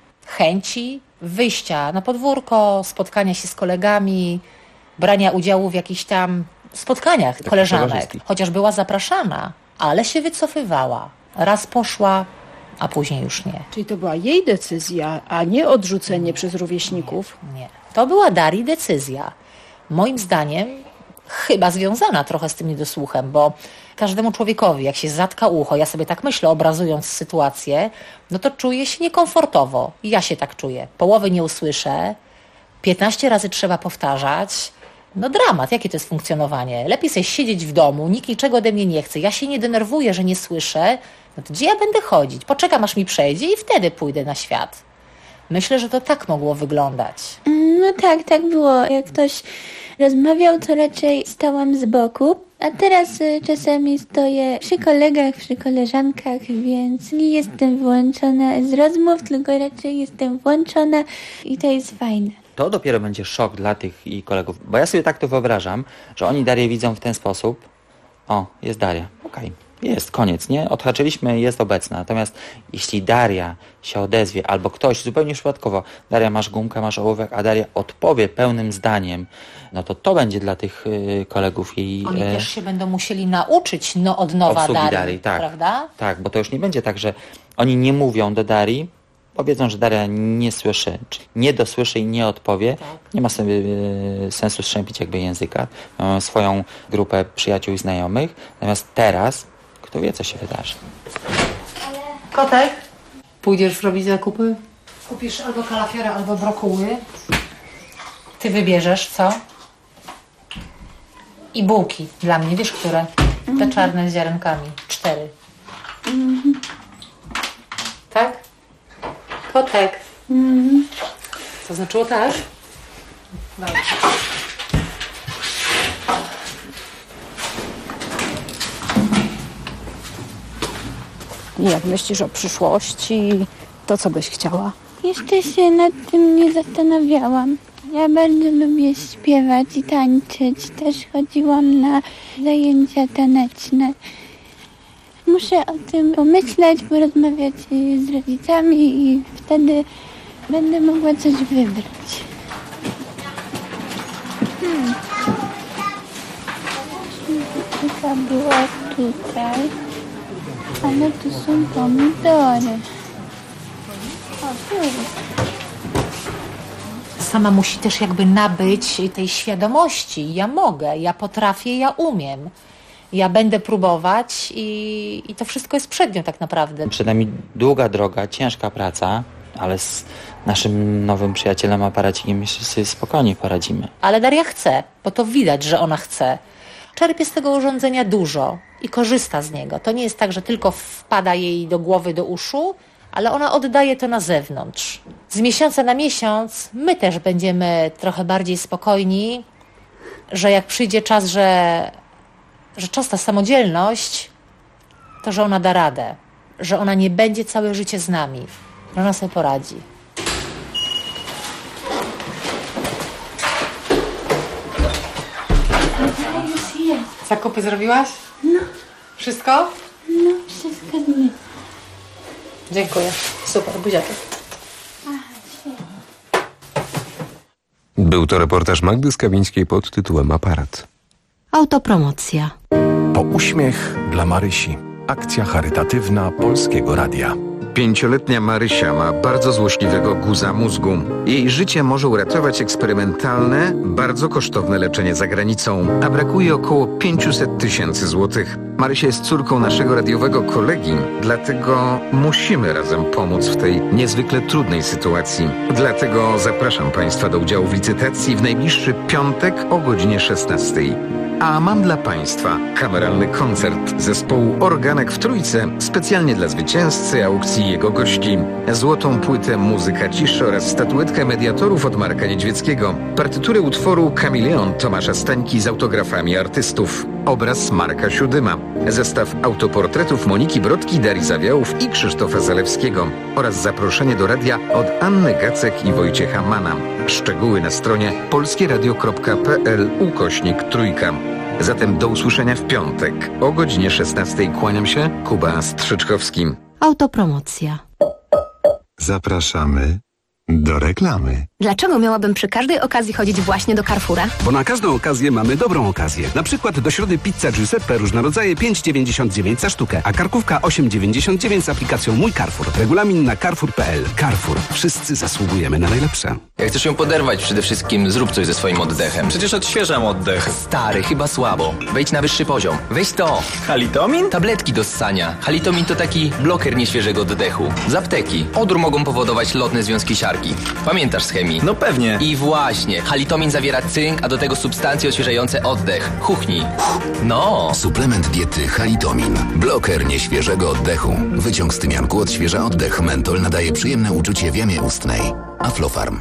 chęci wyjścia na podwórko, spotkania się z kolegami, brania udziału w jakichś tam spotkaniach koleżanek. Chociaż była zapraszana, ale się wycofywała. Raz poszła, a później już nie. Czyli to była jej decyzja, a nie odrzucenie przez rówieśników? Nie. To była Darii decyzja. Moim zdaniem chyba związana trochę z tym niedosłuchem, bo każdemu człowiekowi, jak się zatka ucho, ja sobie tak myślę, obrazując sytuację, no to czuje się niekomfortowo. Ja się tak czuję. Połowy nie usłyszę, 15 razy trzeba powtarzać. No dramat, jakie to jest funkcjonowanie? Lepiej sobie siedzieć w domu, nikt niczego ode mnie nie chce, ja się nie denerwuję, że nie słyszę, no to gdzie ja będę chodzić? Poczekam, aż mi przejdzie i wtedy pójdę na świat. Myślę, że to tak mogło wyglądać. No tak było. Jak ktoś rozmawiał, to raczej stałam z boku, a teraz czasami stoję przy kolegach, przy koleżankach, więc nie jestem wyłączona z rozmów, tylko raczej jestem włączona i to jest fajne. To dopiero będzie szok dla tych jej kolegów, bo ja sobie tak to wyobrażam, że oni Darię widzą w ten sposób. O, jest Daria, okej. jest, koniec, nie? Odhaczyliśmy, jest obecna. Natomiast jeśli Daria się odezwie, albo ktoś zupełnie przypadkowo, Daria, masz gumkę, masz ołówek, a Daria odpowie pełnym zdaniem, no to będzie dla tych kolegów jej... Oni też się będą musieli nauczyć od nowa Darii, tak, prawda? Tak, bo to już nie będzie tak, że oni nie mówią do Darii, powiedzą, że Daria nie słyszy, czyli nie dosłyszy i nie odpowie. Tak. Nie ma sobie sensu strzępić jakby języka. Mamy swoją grupę przyjaciół i znajomych. Natomiast teraz, kto wie, co się wydarzy. Kotek, pójdziesz robić zakupy? Kupisz albo kalafiora, albo brokuły. Ty wybierzesz, co? I bułki dla mnie, wiesz, które? Te czarne z ziarenkami. 4. Tak? Kotek. Co znaczyło tak? Dobrze. Jak myślisz o przyszłości, to co byś chciała? Jeszcze się nad tym nie zastanawiałam. Ja bardzo lubię śpiewać i tańczyć. Też chodziłam na zajęcia taneczne. Muszę o tym pomyśleć, porozmawiać z rodzicami i wtedy będę mogła coś wybrać. Chyba była tutaj, ale tu są pomidory. O, tu jest. Sama musi też jakby nabyć tej świadomości. Ja mogę, ja potrafię, ja umiem. Ja będę próbować i to wszystko jest przed nią tak naprawdę. Przed nami długa droga, ciężka praca, ale z naszym nowym przyjacielem aparacikiem jeszcze sobie spokojnie poradzimy. Ale Daria chce, bo to widać, że ona chce. Czerpie z tego urządzenia dużo i korzysta z niego. To nie jest tak, że tylko wpada jej do głowy, do uszu, ale ona oddaje to na zewnątrz. Z miesiąca na miesiąc my też będziemy trochę bardziej spokojni, że jak przyjdzie czas, że czas na samodzielność, to że ona da radę, że ona nie będzie całe życie z nami, że ona sobie poradzi. Zakupy zrobiłaś? No. Wszystko? No, wszystko nie. Dziękuję. Super, buziaczek. Był to reportaż Magdy Skawińskiej pod tytułem Aparat. Autopromocja. Po uśmiech dla Marysi. Akcja charytatywna Polskiego Radia. 5-letnia Marysia ma bardzo złośliwego guza mózgu. Jej życie może uratować eksperymentalne, bardzo kosztowne leczenie za granicą, a brakuje około 500 000 złotych. Marysia jest córką naszego radiowego kolegi, dlatego musimy razem pomóc w tej niezwykle trudnej sytuacji. Dlatego zapraszam Państwa do udziału w licytacji w najbliższy piątek o godzinie 16. A mam dla Państwa kameralny koncert zespołu Organek w Trójce specjalnie dla zwycięzcy aukcji i jego gości. Złotą płytę Muzyka ciszy oraz statuetkę mediatorów od Marka Niedźwieckiego. Partyturę utworu Kameleon Tomasza Stańki z autografami artystów. Obraz Marka Siódyma. Zestaw autoportretów Moniki Brodki, Darii Zawiałów i Krzysztofa Zalewskiego. Oraz zaproszenie do radia od Anny Gacek i Wojciecha Mana. Szczegóły na stronie polskieradio.pl/trójka. Zatem do usłyszenia w piątek o godzinie 16. Kłaniam się, Kuba Strzyczkowski. Autopromocja. Zapraszamy do reklamy. Dlaczego miałabym przy każdej okazji chodzić właśnie do Carrefoura? Bo na każdą okazję mamy dobrą okazję. Na przykład do środy pizza Giuseppe różne rodzaje 5,99 za sztukę, a karkówka 8,99 z aplikacją Mój Carrefour. Regulamin na carrefour.pl. Carrefour. Wszyscy zasługujemy na najlepsze. Jak chcesz ją poderwać, przede wszystkim zrób coś ze swoim oddechem. Przecież odświeżam oddech. Stary, chyba słabo. Wejdź na wyższy poziom. Weź to. Halitomin? Tabletki do ssania. Halitomin to taki bloker nieświeżego oddechu. Z apteki. Odór mogą powodować lotne związki siarki. Pamiętasz z chemii? No pewnie. I właśnie. Halitomin zawiera cynk, a do tego substancje odświeżające oddech. Chuchnij. No. Suplement diety Halitomin. Bloker nieświeżego oddechu. Wyciąg z tymianku odświeża oddech. Mentol nadaje przyjemne uczucie w jamie ustnej. Aflofarm.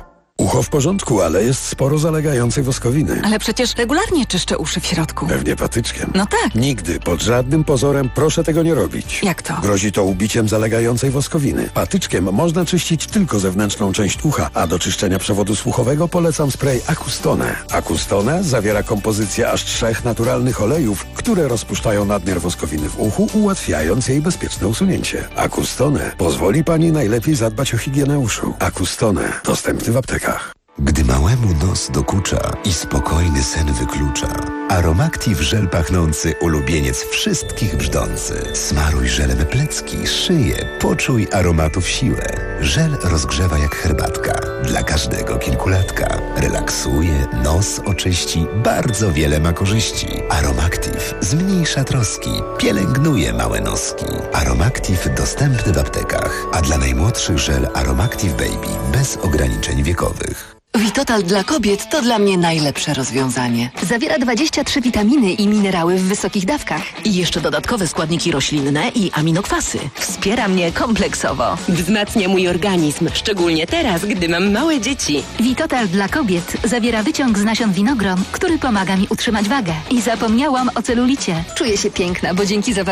Ucho w porządku, ale jest sporo zalegającej woskowiny. Ale przecież regularnie czyszczę uszy w środku. Pewnie patyczkiem. No tak. Nigdy, pod żadnym pozorem proszę tego nie robić. Jak to? Grozi to ubiciem zalegającej woskowiny. Patyczkiem można czyścić tylko zewnętrzną część ucha, a do czyszczenia przewodu słuchowego polecam spray Acustone. Acustone zawiera kompozycję aż 3 naturalnych olejów, które rozpuszczają nadmiar woskowiny w uchu, ułatwiając jej bezpieczne usunięcie. Acustone pozwoli Pani najlepiej zadbać o higienę uszu. Acustone, dostępny w aptekach. Gdy małemu nos dokucza i spokojny sen wyklucza, Aromactive żel pachnący, ulubieniec wszystkich brzdący. Smaruj żelem plecki, szyję, poczuj aromatów siłę. Żel rozgrzewa jak herbatka, dla każdego kilkulatka. Relaksuje, nos oczyści, bardzo wiele ma korzyści. Aromactive zmniejsza troski, pielęgnuje małe noski. Aromactive dostępny w aptekach, a dla najmłodszych żel Aromactive Baby bez ograniczeń wiekowych. Vitotal dla kobiet to dla mnie najlepsze rozwiązanie. Zawiera 23 witaminy i minerały w wysokich dawkach. I jeszcze dodatkowe składniki roślinne i aminokwasy. Wspiera mnie kompleksowo. Wzmacnia mój organizm, szczególnie teraz, gdy mam małe dzieci. Vitotal dla kobiet zawiera wyciąg z nasion winogron, który pomaga mi utrzymać wagę. I zapomniałam o celulicie. Czuję się piękna, bo dzięki zawartości